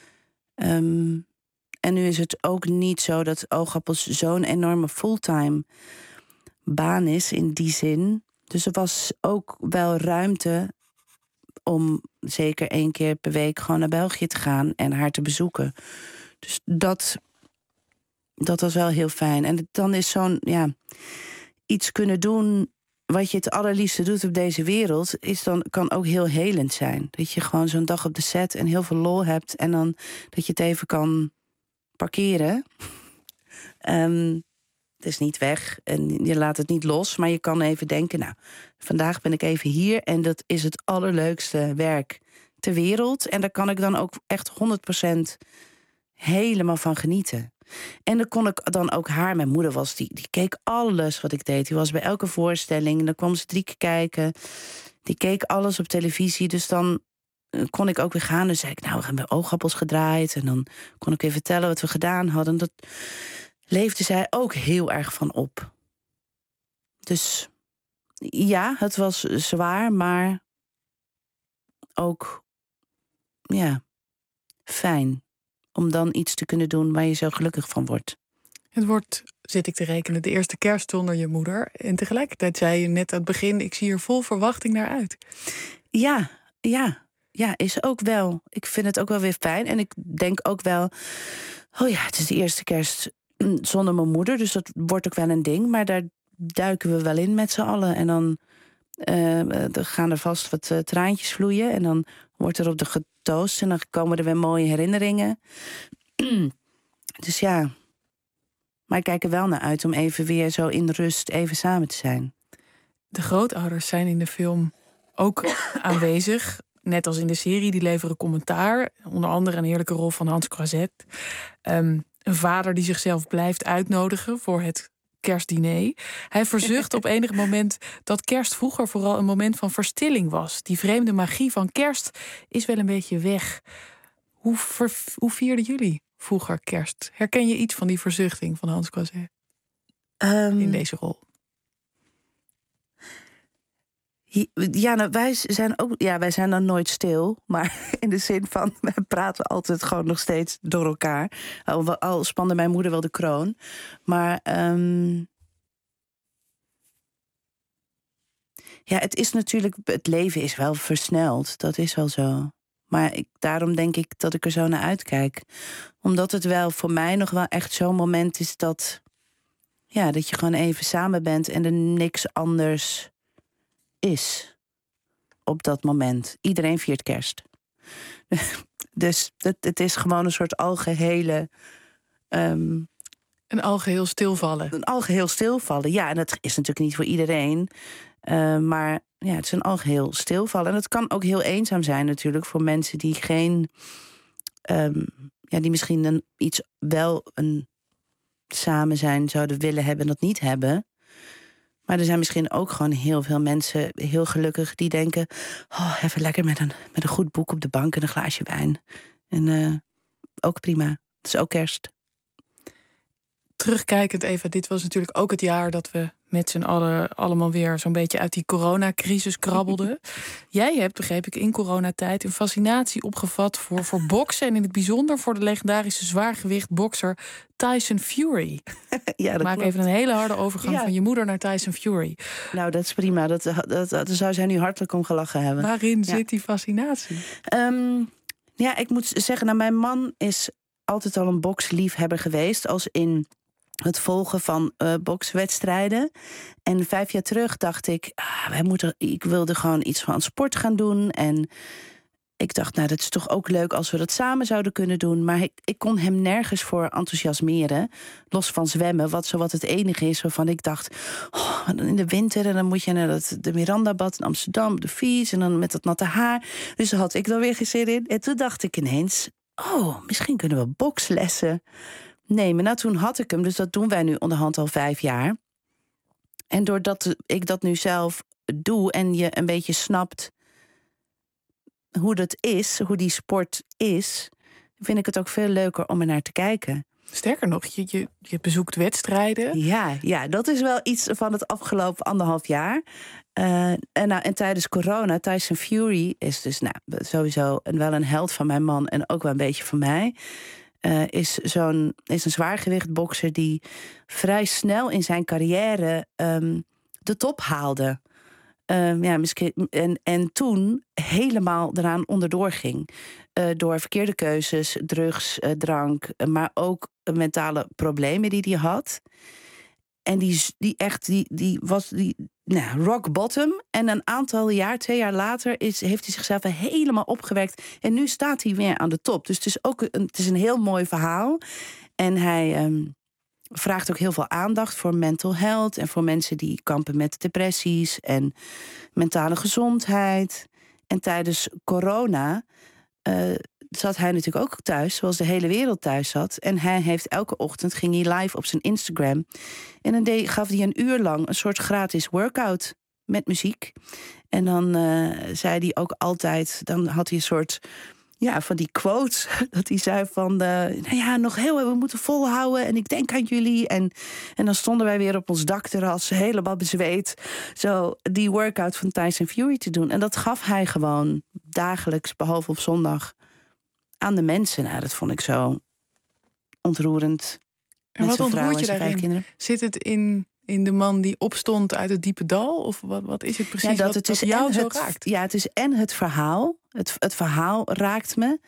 Speaker 5: Um, en nu is het ook niet zo dat oogappels zo'n enorme fulltime baan is in die zin. Dus er was ook wel ruimte om zeker één keer per week gewoon naar België te gaan en haar te bezoeken. Dus dat, dat was wel heel fijn. En dan is zo'n, ja, iets kunnen doen wat je het allerliefste doet op deze wereld, is dan, kan ook heel helend zijn. Dat je gewoon zo'n dag op de set en heel veel lol hebt en dan dat je het even kan parkeren. um, Het is niet weg en je laat het niet los, maar je kan even denken, nou, vandaag ben ik even hier en dat is het allerleukste werk ter wereld. En daar kan ik dan ook echt honderd procent helemaal van genieten. En dan kon ik dan ook haar, mijn moeder was, die, die keek alles wat ik deed. Die was bij elke voorstelling en dan kwam ze drie keer kijken. Die keek alles op televisie, dus dan kon ik ook weer gaan. Dus zei ik, nou, we hebben oogappels gedraaid en dan kon ik weer vertellen wat we gedaan hadden. Dat leefde zij ook heel erg van op. Dus ja, het was zwaar, maar ook, ja, fijn om dan iets te kunnen doen waar je zo gelukkig van wordt.
Speaker 4: Het wordt, zit ik te rekenen, de eerste kerst zonder je moeder. En tegelijkertijd zei je net aan het begin, ik zie er vol verwachting naar uit.
Speaker 5: Ja, ja, ja, is ook wel. Ik vind het ook wel weer fijn. En ik denk ook wel, oh ja, het is de eerste kerst zonder mijn moeder, dus dat wordt ook wel een ding. Maar daar duiken we wel in met z'n allen. En dan uh, gaan er vast wat uh, traantjes vloeien. En dan wordt er op de getoost. En dan komen er weer mooie herinneringen. Dus ja. Maar ik kijk er wel naar uit om even weer zo in rust even samen te zijn.
Speaker 4: De grootouders zijn in de film ook aanwezig. Net als in de serie, die leveren commentaar. Onder andere een heerlijke rol van Hans Croiset. Um, Een vader die zichzelf blijft uitnodigen voor het kerstdiner. Hij verzucht op enig moment dat kerst vroeger vooral een moment van verstilling was. Die vreemde magie van kerst is wel een beetje weg. Hoe, ver, hoe vierden jullie vroeger kerst? Herken je iets van die verzuchting van Hans Croiset um, in deze rol?
Speaker 5: Ja, nou, wij zijn ook, ja, wij zijn dan nooit stil. Maar in de zin van, wij praten altijd gewoon nog steeds door elkaar. Al, al spande mijn moeder wel de kroon. Maar um, ja, het is natuurlijk, het leven is wel versneld. Dat is wel zo. Maar ik, daarom denk ik dat ik er zo naar uitkijk. Omdat het wel voor mij nog wel echt zo'n moment is dat, ja, dat je gewoon even samen bent en er niks anders is op dat moment. Iedereen viert kerst. Dus het, het is gewoon een soort algehele Um,
Speaker 4: een algeheel stilvallen.
Speaker 5: Een algeheel stilvallen, ja. En dat is natuurlijk niet voor iedereen. Uh, maar ja, het is een algeheel stilvallen. En het kan ook heel eenzaam zijn natuurlijk voor mensen die geen Um, ja, die misschien een, iets wel een samen zijn zouden willen hebben en dat niet hebben. Maar er zijn misschien ook gewoon heel veel mensen heel gelukkig die denken, oh, even lekker met een, met een goed boek op de bank en een glaasje wijn. En uh, ook prima. Het is ook kerst.
Speaker 4: Terugkijkend even, dit was natuurlijk ook het jaar dat we met z'n allen allemaal weer zo'n beetje uit die coronacrisis krabbelden. Jij hebt, begreep ik, in coronatijd een fascinatie opgevat voor, voor boksen en in het bijzonder voor de legendarische zwaargewicht bokser Tyson Fury.
Speaker 5: Ja, dat
Speaker 4: Maak
Speaker 5: klopt.
Speaker 4: even een hele harde overgang ja. van je moeder naar Tyson Fury.
Speaker 5: Nou, dat is prima. Dat, dat, dat, daar zou zij nu hartelijk om gelachen hebben.
Speaker 4: Waarin
Speaker 5: ja.
Speaker 4: zit die fascinatie?
Speaker 5: Um, ja, ik moet zeggen, nou, mijn man is altijd al een boksliefhebber geweest, als in het volgen van uh, bokswedstrijden. En vijf jaar terug dacht ik, ah, wij moeten, ik wilde gewoon iets van sport gaan doen. En ik dacht, nou, dat is toch ook leuk als we dat samen zouden kunnen doen. Maar ik, ik kon hem nergens voor enthousiasmeren. Los van zwemmen, wat zowat het enige is waarvan ik dacht, oh, in de winter en dan moet je naar dat, de Mirandabad in Amsterdam op de fiets en dan met dat natte haar. Dus daar had ik dan weer geen zin in. En toen dacht ik ineens, oh, misschien kunnen we bokslessen nemen. Nou, toen had ik hem, dus dat doen wij nu onderhand al vijf jaar. En doordat ik dat nu zelf doe en je een beetje snapt hoe dat is, hoe die sport is, vind ik het ook veel leuker om er naar te kijken.
Speaker 4: Sterker nog, je, je, je bezoekt wedstrijden.
Speaker 5: Ja, ja, dat is wel iets van het afgelopen anderhalf jaar. Uh, en, nou, en tijdens corona, Tyson Fury is dus nou, sowieso een, wel een held van mijn man en ook wel een beetje van mij. Uh, is, zo'n, is een zwaargewichtbokser die vrij snel in zijn carrière um, de top haalde. Uh, ja, misschien, en, en toen helemaal eraan onderdoor ging. Uh, door verkeerde keuzes, drugs, uh, drank, uh, maar ook uh, mentale problemen die hij had. En die, die echt, die, die was die, nou, rock bottom. En een aantal jaar, twee jaar later, is, heeft hij zichzelf helemaal opgewekt. En nu staat hij weer aan de top. Dus het is ook een, het is een heel mooi verhaal. En hij um, vraagt ook heel veel aandacht voor mental health en voor mensen die kampen met depressies en mentale gezondheid. En tijdens corona uh, zat hij natuurlijk ook thuis, zoals de hele wereld thuis zat. En hij heeft elke ochtend, ging hij live op zijn Instagram. En dan deed, gaf hij een uur lang een soort gratis workout met muziek. En dan uh, zei hij ook altijd, dan had hij een soort, ja, van die quotes. Dat hij zei van, uh, nou ja, nog heel, we moeten volhouden en ik denk aan jullie. En, en dan stonden wij weer op ons dakterras, helemaal bezweet, zo die workout van Tyson Fury te doen. En dat gaf hij gewoon dagelijks, behalve op zondag, aan de mensen. Nou, dat vond ik zo ontroerend.
Speaker 4: En wat ontroert je daarin? Zit het in, in de man die opstond uit het diepe dal? Of wat, wat is het precies ja, dat wat, het is wat jou zo
Speaker 5: het,
Speaker 4: raakt?
Speaker 5: Ja, het is en het verhaal. Het, het verhaal raakt me.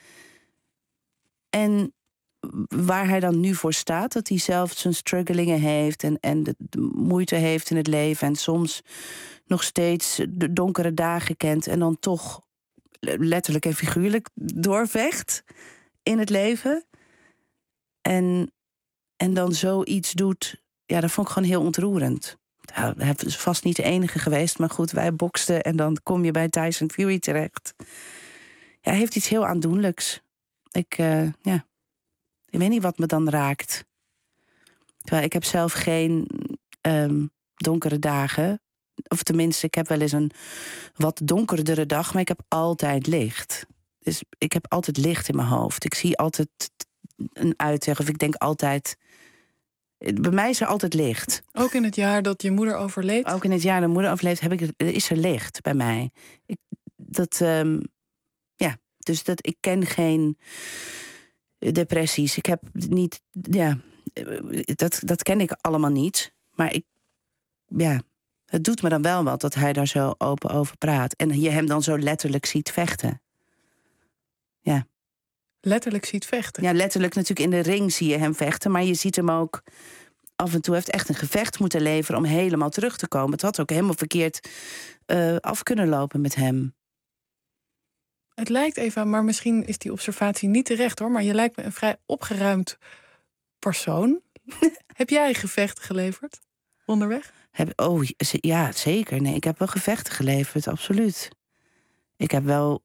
Speaker 5: En waar hij dan nu voor staat, dat hij zelf zijn struggelingen heeft en, en de, de moeite heeft in het leven en soms nog steeds de donkere dagen kent en dan toch letterlijk en figuurlijk doorvecht in het leven. En, en dan zoiets doet, ja, dat vond ik gewoon heel ontroerend. Ja, hij is vast niet de enige geweest, maar goed, wij boksten en dan kom je bij Tyson Fury terecht. Ja, hij heeft iets heel aandoenlijks. Ik, uh, ja, ik weet niet wat me dan raakt. Terwijl ik heb zelf geen um, donkere dagen. Of tenminste, ik heb wel eens een wat donkerdere dag, maar ik heb altijd licht. Dus ik heb altijd licht in mijn hoofd. Ik zie altijd een uitweg, of ik denk altijd, bij mij is er altijd licht.
Speaker 4: Ook in het jaar dat je moeder overleed?
Speaker 5: Ook in het jaar dat mijn moeder overleed, heb ik, is er licht bij mij. Ik, dat, um, ja, dus dat, ik ken geen depressies. Ik heb niet, ja, dat, dat ken ik allemaal niet. Maar ik, ja, het doet me dan wel wat dat hij daar zo open over praat. En je hem dan zo letterlijk ziet vechten. Ja.
Speaker 4: Letterlijk ziet vechten?
Speaker 5: Ja, letterlijk natuurlijk in de ring zie je hem vechten. Maar je ziet hem ook af en toe heeft echt een gevecht moeten leveren om helemaal terug te komen. Het had ook helemaal verkeerd uh, af kunnen lopen met hem.
Speaker 4: Het lijkt even, maar misschien is die observatie niet terecht hoor. Maar je lijkt me een vrij opgeruimd persoon. Heb jij gevechten geleverd onderweg?
Speaker 5: Heb, oh, ja, zeker. Nee, ik heb wel gevechten geleverd, absoluut. Ik heb wel,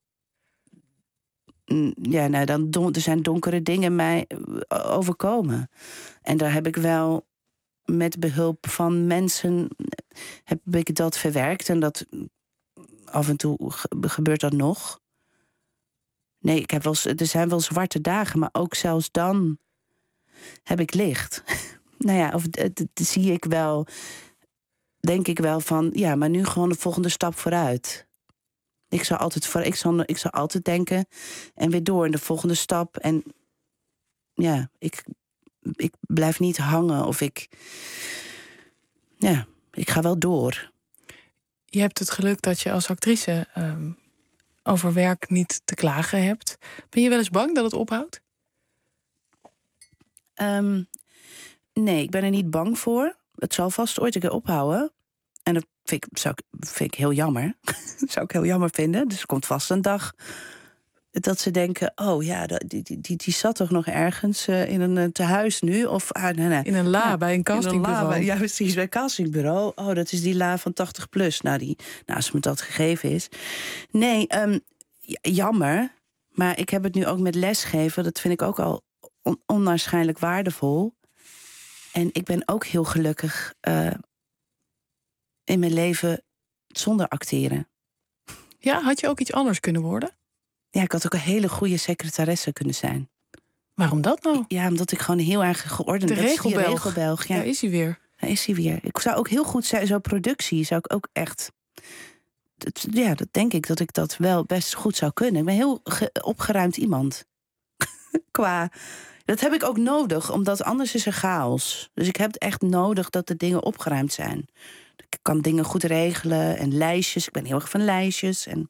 Speaker 5: ja, nou, dan don, er zijn donkere dingen mij overkomen. En daar heb ik wel met behulp van mensen heb ik dat verwerkt. En dat af en toe gebeurt dat nog. Nee, ik heb wel, er zijn wel zwarte dagen, maar ook zelfs dan heb ik licht. Nou ja, of dat zie ik wel, denk ik wel van, ja, maar nu gewoon de volgende stap vooruit. Ik zou altijd, voor, ik zou, ik zou altijd denken en weer door in de volgende stap. En ja, ik, ik blijf niet hangen of ik, ja, ik ga wel door.
Speaker 4: Je hebt het geluk dat je als actrice um, over werk niet te klagen hebt. Ben je wel eens bang dat het ophoudt?
Speaker 5: Um, nee, ik ben er niet bang voor. Het zal vast ooit een keer ophouden. En dat vind ik, zou ik, vind ik heel jammer. Dat zou ik heel jammer vinden. Dus er komt vast een dag dat ze denken, oh ja, die, die, die, die zat toch nog ergens uh, in een uh, tehuis nu? Of ah, nee, nee.
Speaker 4: In een la, ja, bij een castingbureau.
Speaker 5: Een la, ja, precies, bij een castingbureau. Oh, dat is die la van tachtig plus. Nou, die, nou als me dat gegeven is. Nee, um, jammer. Maar ik heb het nu ook met lesgeven. Dat vind ik ook al on- onwaarschijnlijk waardevol. En ik ben ook heel gelukkig uh, in mijn leven zonder acteren.
Speaker 4: Ja, had je ook iets anders kunnen worden?
Speaker 5: Ja, ik had ook een hele goede secretaresse kunnen zijn.
Speaker 4: Waarom dat nou?
Speaker 5: Ja, omdat ik gewoon heel erg geordend ben.
Speaker 4: De regelbelg.
Speaker 5: regelbelg ja.
Speaker 4: Daar is hij weer.
Speaker 5: Daar is hij weer. Ik zou ook heel goed zijn, zo productie zou ik ook echt... Dat, ja, dat denk ik dat ik dat wel best goed zou kunnen. Ik ben heel ge- opgeruimd iemand. Qua... Dat heb ik ook nodig, omdat anders is er chaos. Dus ik heb het echt nodig dat de dingen opgeruimd zijn. Ik kan dingen goed regelen en lijstjes. Ik ben heel erg van lijstjes en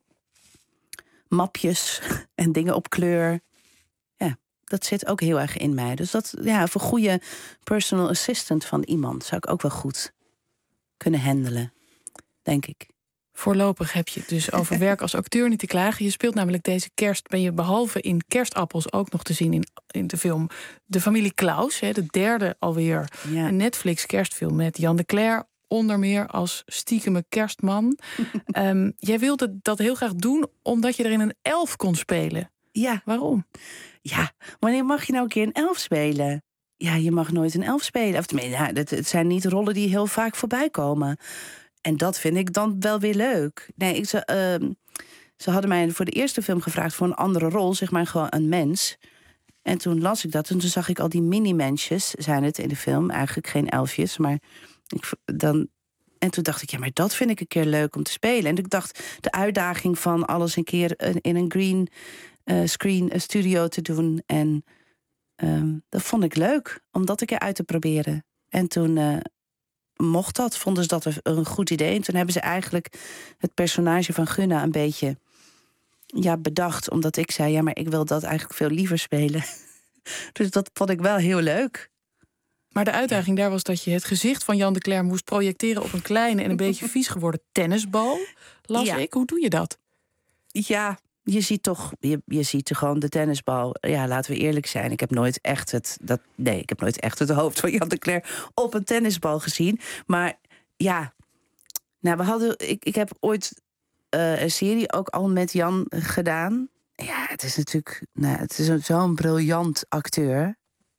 Speaker 5: mapjes en dingen op kleur. Ja, dat zit ook heel erg in mij. Dus dat, ja, voor goede personal assistant van iemand zou ik ook wel goed kunnen handelen, denk ik.
Speaker 4: Voorlopig heb je het dus over werk als acteur niet te klagen. Je speelt namelijk deze kerst, ben je behalve in Kerstappels ook nog te zien in, in de film De Familie Klaus. Hè, de derde alweer. Ja. Een Netflix kerstfilm met Jan de Cler onder meer als stiekeme kerstman. um, jij wilde dat heel graag doen omdat je erin een elf kon spelen.
Speaker 5: Ja.
Speaker 4: Waarom?
Speaker 5: Ja, wanneer mag je nou een keer een elf spelen? Ja, je mag nooit een elf spelen. Of tenminste, ja, het, het zijn niet rollen die heel vaak voorbij komen. En dat vind ik dan wel weer leuk. Nee, ik, ze, uh, ze hadden mij voor de eerste film gevraagd voor een andere rol, zeg maar gewoon een mens. En toen las ik dat en toen zag ik al die mini-mensjes, zijn het in de film. Eigenlijk geen elfjes, maar ik, dan... En toen dacht ik, ja, maar dat vind ik een keer leuk om te spelen. En ik dacht, de uitdaging van alles een keer in een green uh, screen studio te doen. En um, dat vond ik leuk, om dat een keer uit te proberen. En toen... Uh, mocht dat, vonden ze dat een goed idee. En toen hebben ze eigenlijk het personage van Gunna een beetje ja, bedacht. Omdat ik zei, ja, maar ik wil dat eigenlijk veel liever spelen. Dus dat vond ik wel heel leuk.
Speaker 4: Maar de uitdaging daar was dat je het gezicht van Jan de Cler moest projecteren op een kleine en een beetje vies geworden tennisbal. Las ja. ik. Hoe doe je dat?
Speaker 5: Ja, je ziet toch, je, je ziet gewoon de tennisbal. Ja, laten we eerlijk zijn. Ik heb nooit echt het, dat, nee, ik heb nooit echt het hoofd van Jan de Cler op een tennisbal gezien. Maar ja, nou, we hadden, ik, ik heb ooit uh, een serie ook al met Jan gedaan. Ja, het is natuurlijk, nou, het is een, zo'n briljant acteur.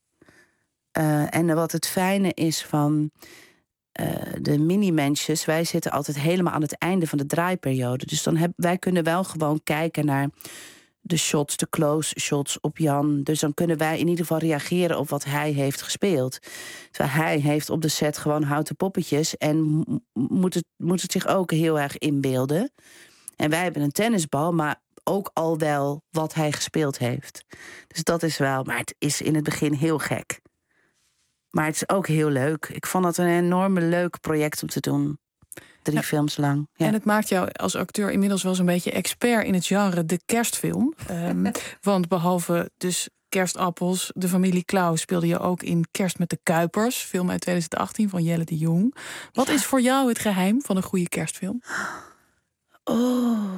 Speaker 5: Uh, en wat het fijne is van uh, de mini-mensjes, wij zitten altijd helemaal aan het einde van de draaiperiode. Dus dan heb, wij kunnen wel gewoon kijken naar de shots, de close shots op Jan. Dus dan kunnen wij in ieder geval reageren op wat hij heeft gespeeld. Terwijl hij heeft op de set gewoon houten poppetjes en moet het, moet het zich ook heel erg inbeelden. En wij hebben een tennisbal, maar ook al wel wat hij gespeeld heeft. Dus dat is wel, maar het is in het begin heel gek. Maar het is ook heel leuk. Ik vond het een enorme leuk project om te doen. Drie ja. films lang. Ja.
Speaker 4: En het maakt jou als acteur inmiddels wel zo'n beetje expert in het genre de kerstfilm. um, want behalve dus Kerstappels, De Familie Klaus, speelde je ook in Kerst met de Kuipers. Film uit twintig achttien van Jelle de Jong. Wat ja. is voor jou het geheim van een goede kerstfilm?
Speaker 5: Oh.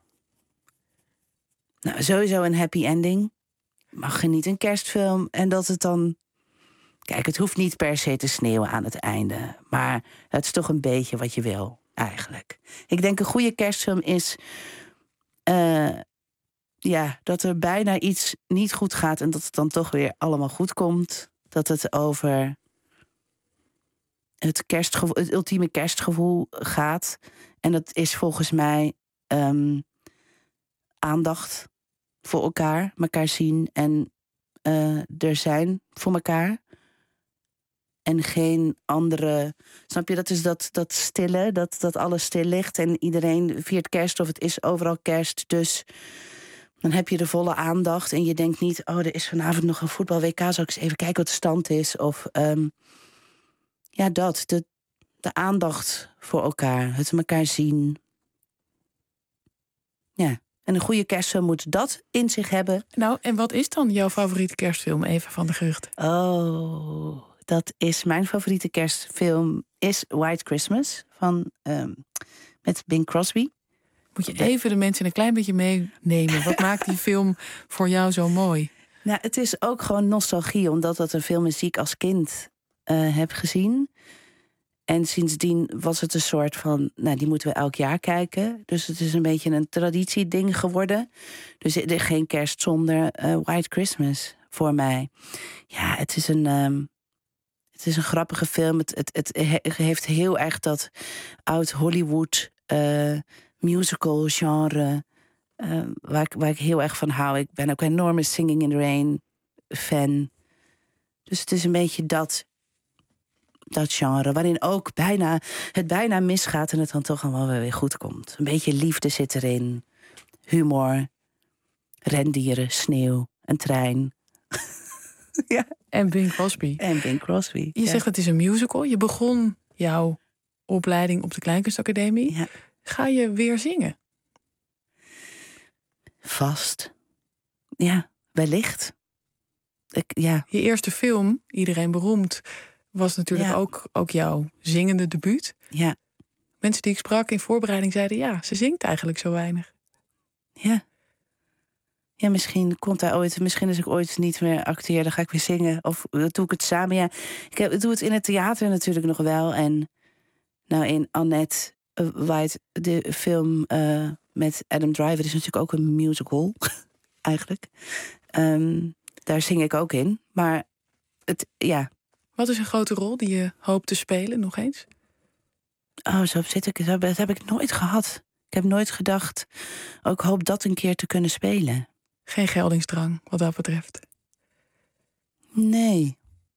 Speaker 5: Nou, sowieso een happy ending. Mag je niet een kerstfilm en dat het dan... Kijk, het hoeft niet per se te sneeuwen aan het einde. Maar het is toch een beetje wat je wil, eigenlijk. Ik denk een goede kerstfilm is... Uh, ja, dat er bijna iets niet goed gaat... en dat het dan toch weer allemaal goed komt. Dat het over het, kerstgevoel, het ultieme kerstgevoel gaat. En dat is volgens mij um, aandacht voor elkaar, elkaar zien en uh, er zijn voor elkaar. En geen andere... Snap je, dat is dat, dat stille, dat, dat alles stil ligt en iedereen viert kerst of het is overal kerst. Dus dan heb je de volle aandacht en je denkt niet... oh, er is vanavond nog een voetbal-W K, zal ik eens even kijken wat de stand is. Of um, ja, dat, de, de aandacht voor elkaar, het elkaar zien. Ja, en een goede kerstfilm moet dat in zich hebben.
Speaker 4: Nou, en wat is dan jouw favoriete kerstfilm, Eva van der Gucht?
Speaker 5: Oh... Dat is mijn favoriete kerstfilm, is White Christmas van um, met Bing Crosby.
Speaker 4: Moet je even de mensen een klein beetje meenemen. Wat maakt die film voor jou zo mooi?
Speaker 5: Nou, het is ook gewoon nostalgie, omdat dat een film is die ik als kind uh, heb gezien. En sindsdien was het een soort van, nou, die moeten we elk jaar kijken. Dus het is een beetje een traditieding geworden. Dus er is geen kerst zonder uh, White Christmas voor mij. Ja, het is een... Um, Het is een grappige film. Het, het, het heeft heel erg dat oud-Hollywood uh, musical genre... Uh, waar, ik, waar ik heel erg van hou. Ik ben ook een enorme Singing in the Rain fan. Dus het is een beetje dat, dat genre... waarin ook bijna, het bijna misgaat en het dan toch allemaal weer goed komt. Een beetje liefde zit erin. Humor. Rendieren, sneeuw, een trein... Ja.
Speaker 4: En Bing Crosby.
Speaker 5: En Bing Crosby.
Speaker 4: Je
Speaker 5: ja.
Speaker 4: zegt het is een musical. Je begon jouw opleiding op de Kleinkunstacademie.
Speaker 5: Ja.
Speaker 4: Ga je weer zingen?
Speaker 5: Vast. Ja, wellicht. Ik, ja.
Speaker 4: Je eerste film, Iedereen Beroemd, was natuurlijk
Speaker 5: ja.
Speaker 4: ook, ook jouw zingende debuut.
Speaker 5: Ja.
Speaker 4: Mensen die ik sprak in voorbereiding zeiden... ja, ze zingt eigenlijk zo weinig.
Speaker 5: Ja. Ja, misschien komt daar ooit, misschien als ik ooit niet meer acteer, dan ga ik weer zingen. Of doe ik het samen. Ja, ik, heb, ik doe het in het theater natuurlijk nog wel. En nou, in Annette uh, White, de film uh, met Adam Driver, is natuurlijk ook een musical, eigenlijk. Um, daar zing ik ook in. Maar het, ja.
Speaker 4: Wat is een grote rol die je hoopt te spelen, nog eens?
Speaker 5: Oh, zo zit ik. Dat heb ik nooit gehad. Ik heb nooit gedacht, oh, ik hoop dat een keer te kunnen spelen.
Speaker 4: Geen geldingsdrang, wat dat betreft?
Speaker 5: Nee.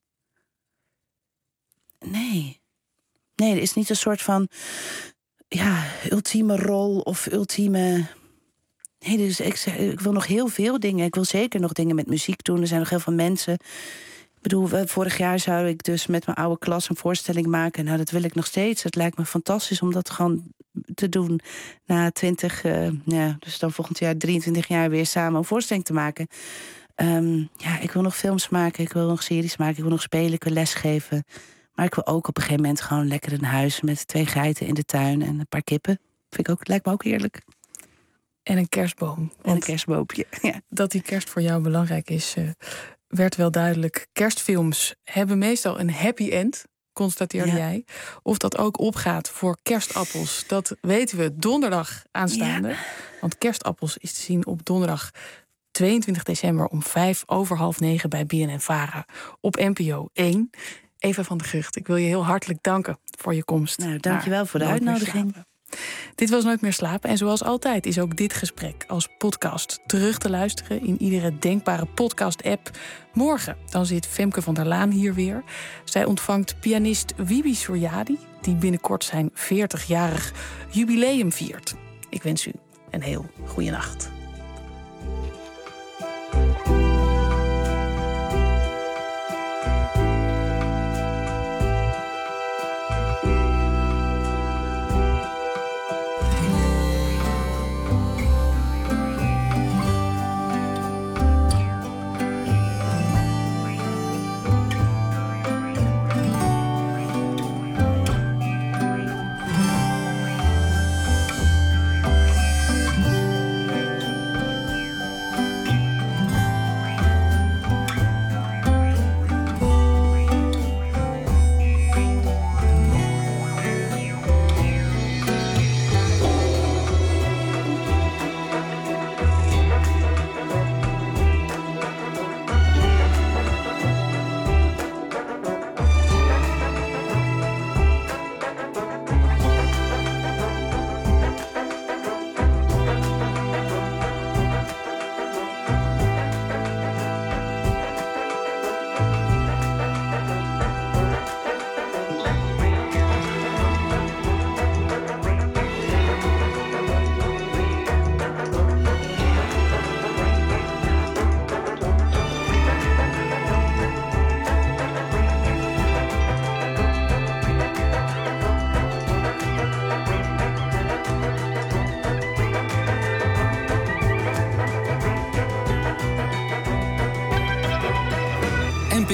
Speaker 5: Nee. Nee, er is niet een soort van... ja, ultieme rol of ultieme... Nee, dus ik, ik wil nog heel veel dingen. Ik wil zeker nog dingen met muziek doen. Er zijn nog heel veel mensen. Ik bedoel, vorig jaar zou ik dus met mijn oude klas een voorstelling maken. Nou, dat wil ik nog steeds. Het lijkt me fantastisch om dat gewoon te doen. Na twintig, uh, ja, dus dan volgend jaar drieëntwintig jaar weer samen een voorstelling te maken. Um, ja, ik wil nog films maken. Ik wil nog series maken. Ik wil nog spelen. Ik wil lesgeven. Maar ik wil ook op een gegeven moment gewoon lekker een huis met twee geiten in de tuin en een paar kippen. Vind ik ook, lijkt me ook heerlijk.
Speaker 4: En een kerstboom.
Speaker 5: En een kerstboompje. Ja.
Speaker 4: Dat die kerst voor jou belangrijk is, uh, werd wel duidelijk. Kerstfilms hebben meestal een happy end, constateerde ja. jij. Of dat ook opgaat voor kerstappels, dat weten we donderdag aanstaande. Ja. Want kerstappels is te zien op donderdag tweeëntwintig december om vijf over half negen bij B N N Vara op N P O één. Eva van der Gucht, ik wil je heel hartelijk danken voor je komst.
Speaker 5: Nou, dankjewel voor de uitnodiging.
Speaker 4: Dit was Nooit meer slapen. En zoals altijd is ook dit gesprek als podcast terug te luisteren in iedere denkbare podcast-app. Morgen dan zit Femke van der Laan hier weer. Zij ontvangt pianist Wibi Soriadi, die binnenkort zijn veertigjarig jubileum viert. Ik wens u een heel goede nacht.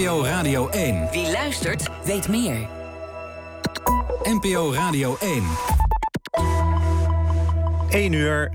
Speaker 2: N P O Radio één.
Speaker 3: Wie luistert, weet meer.
Speaker 2: N P O Radio één.
Speaker 1: één uur.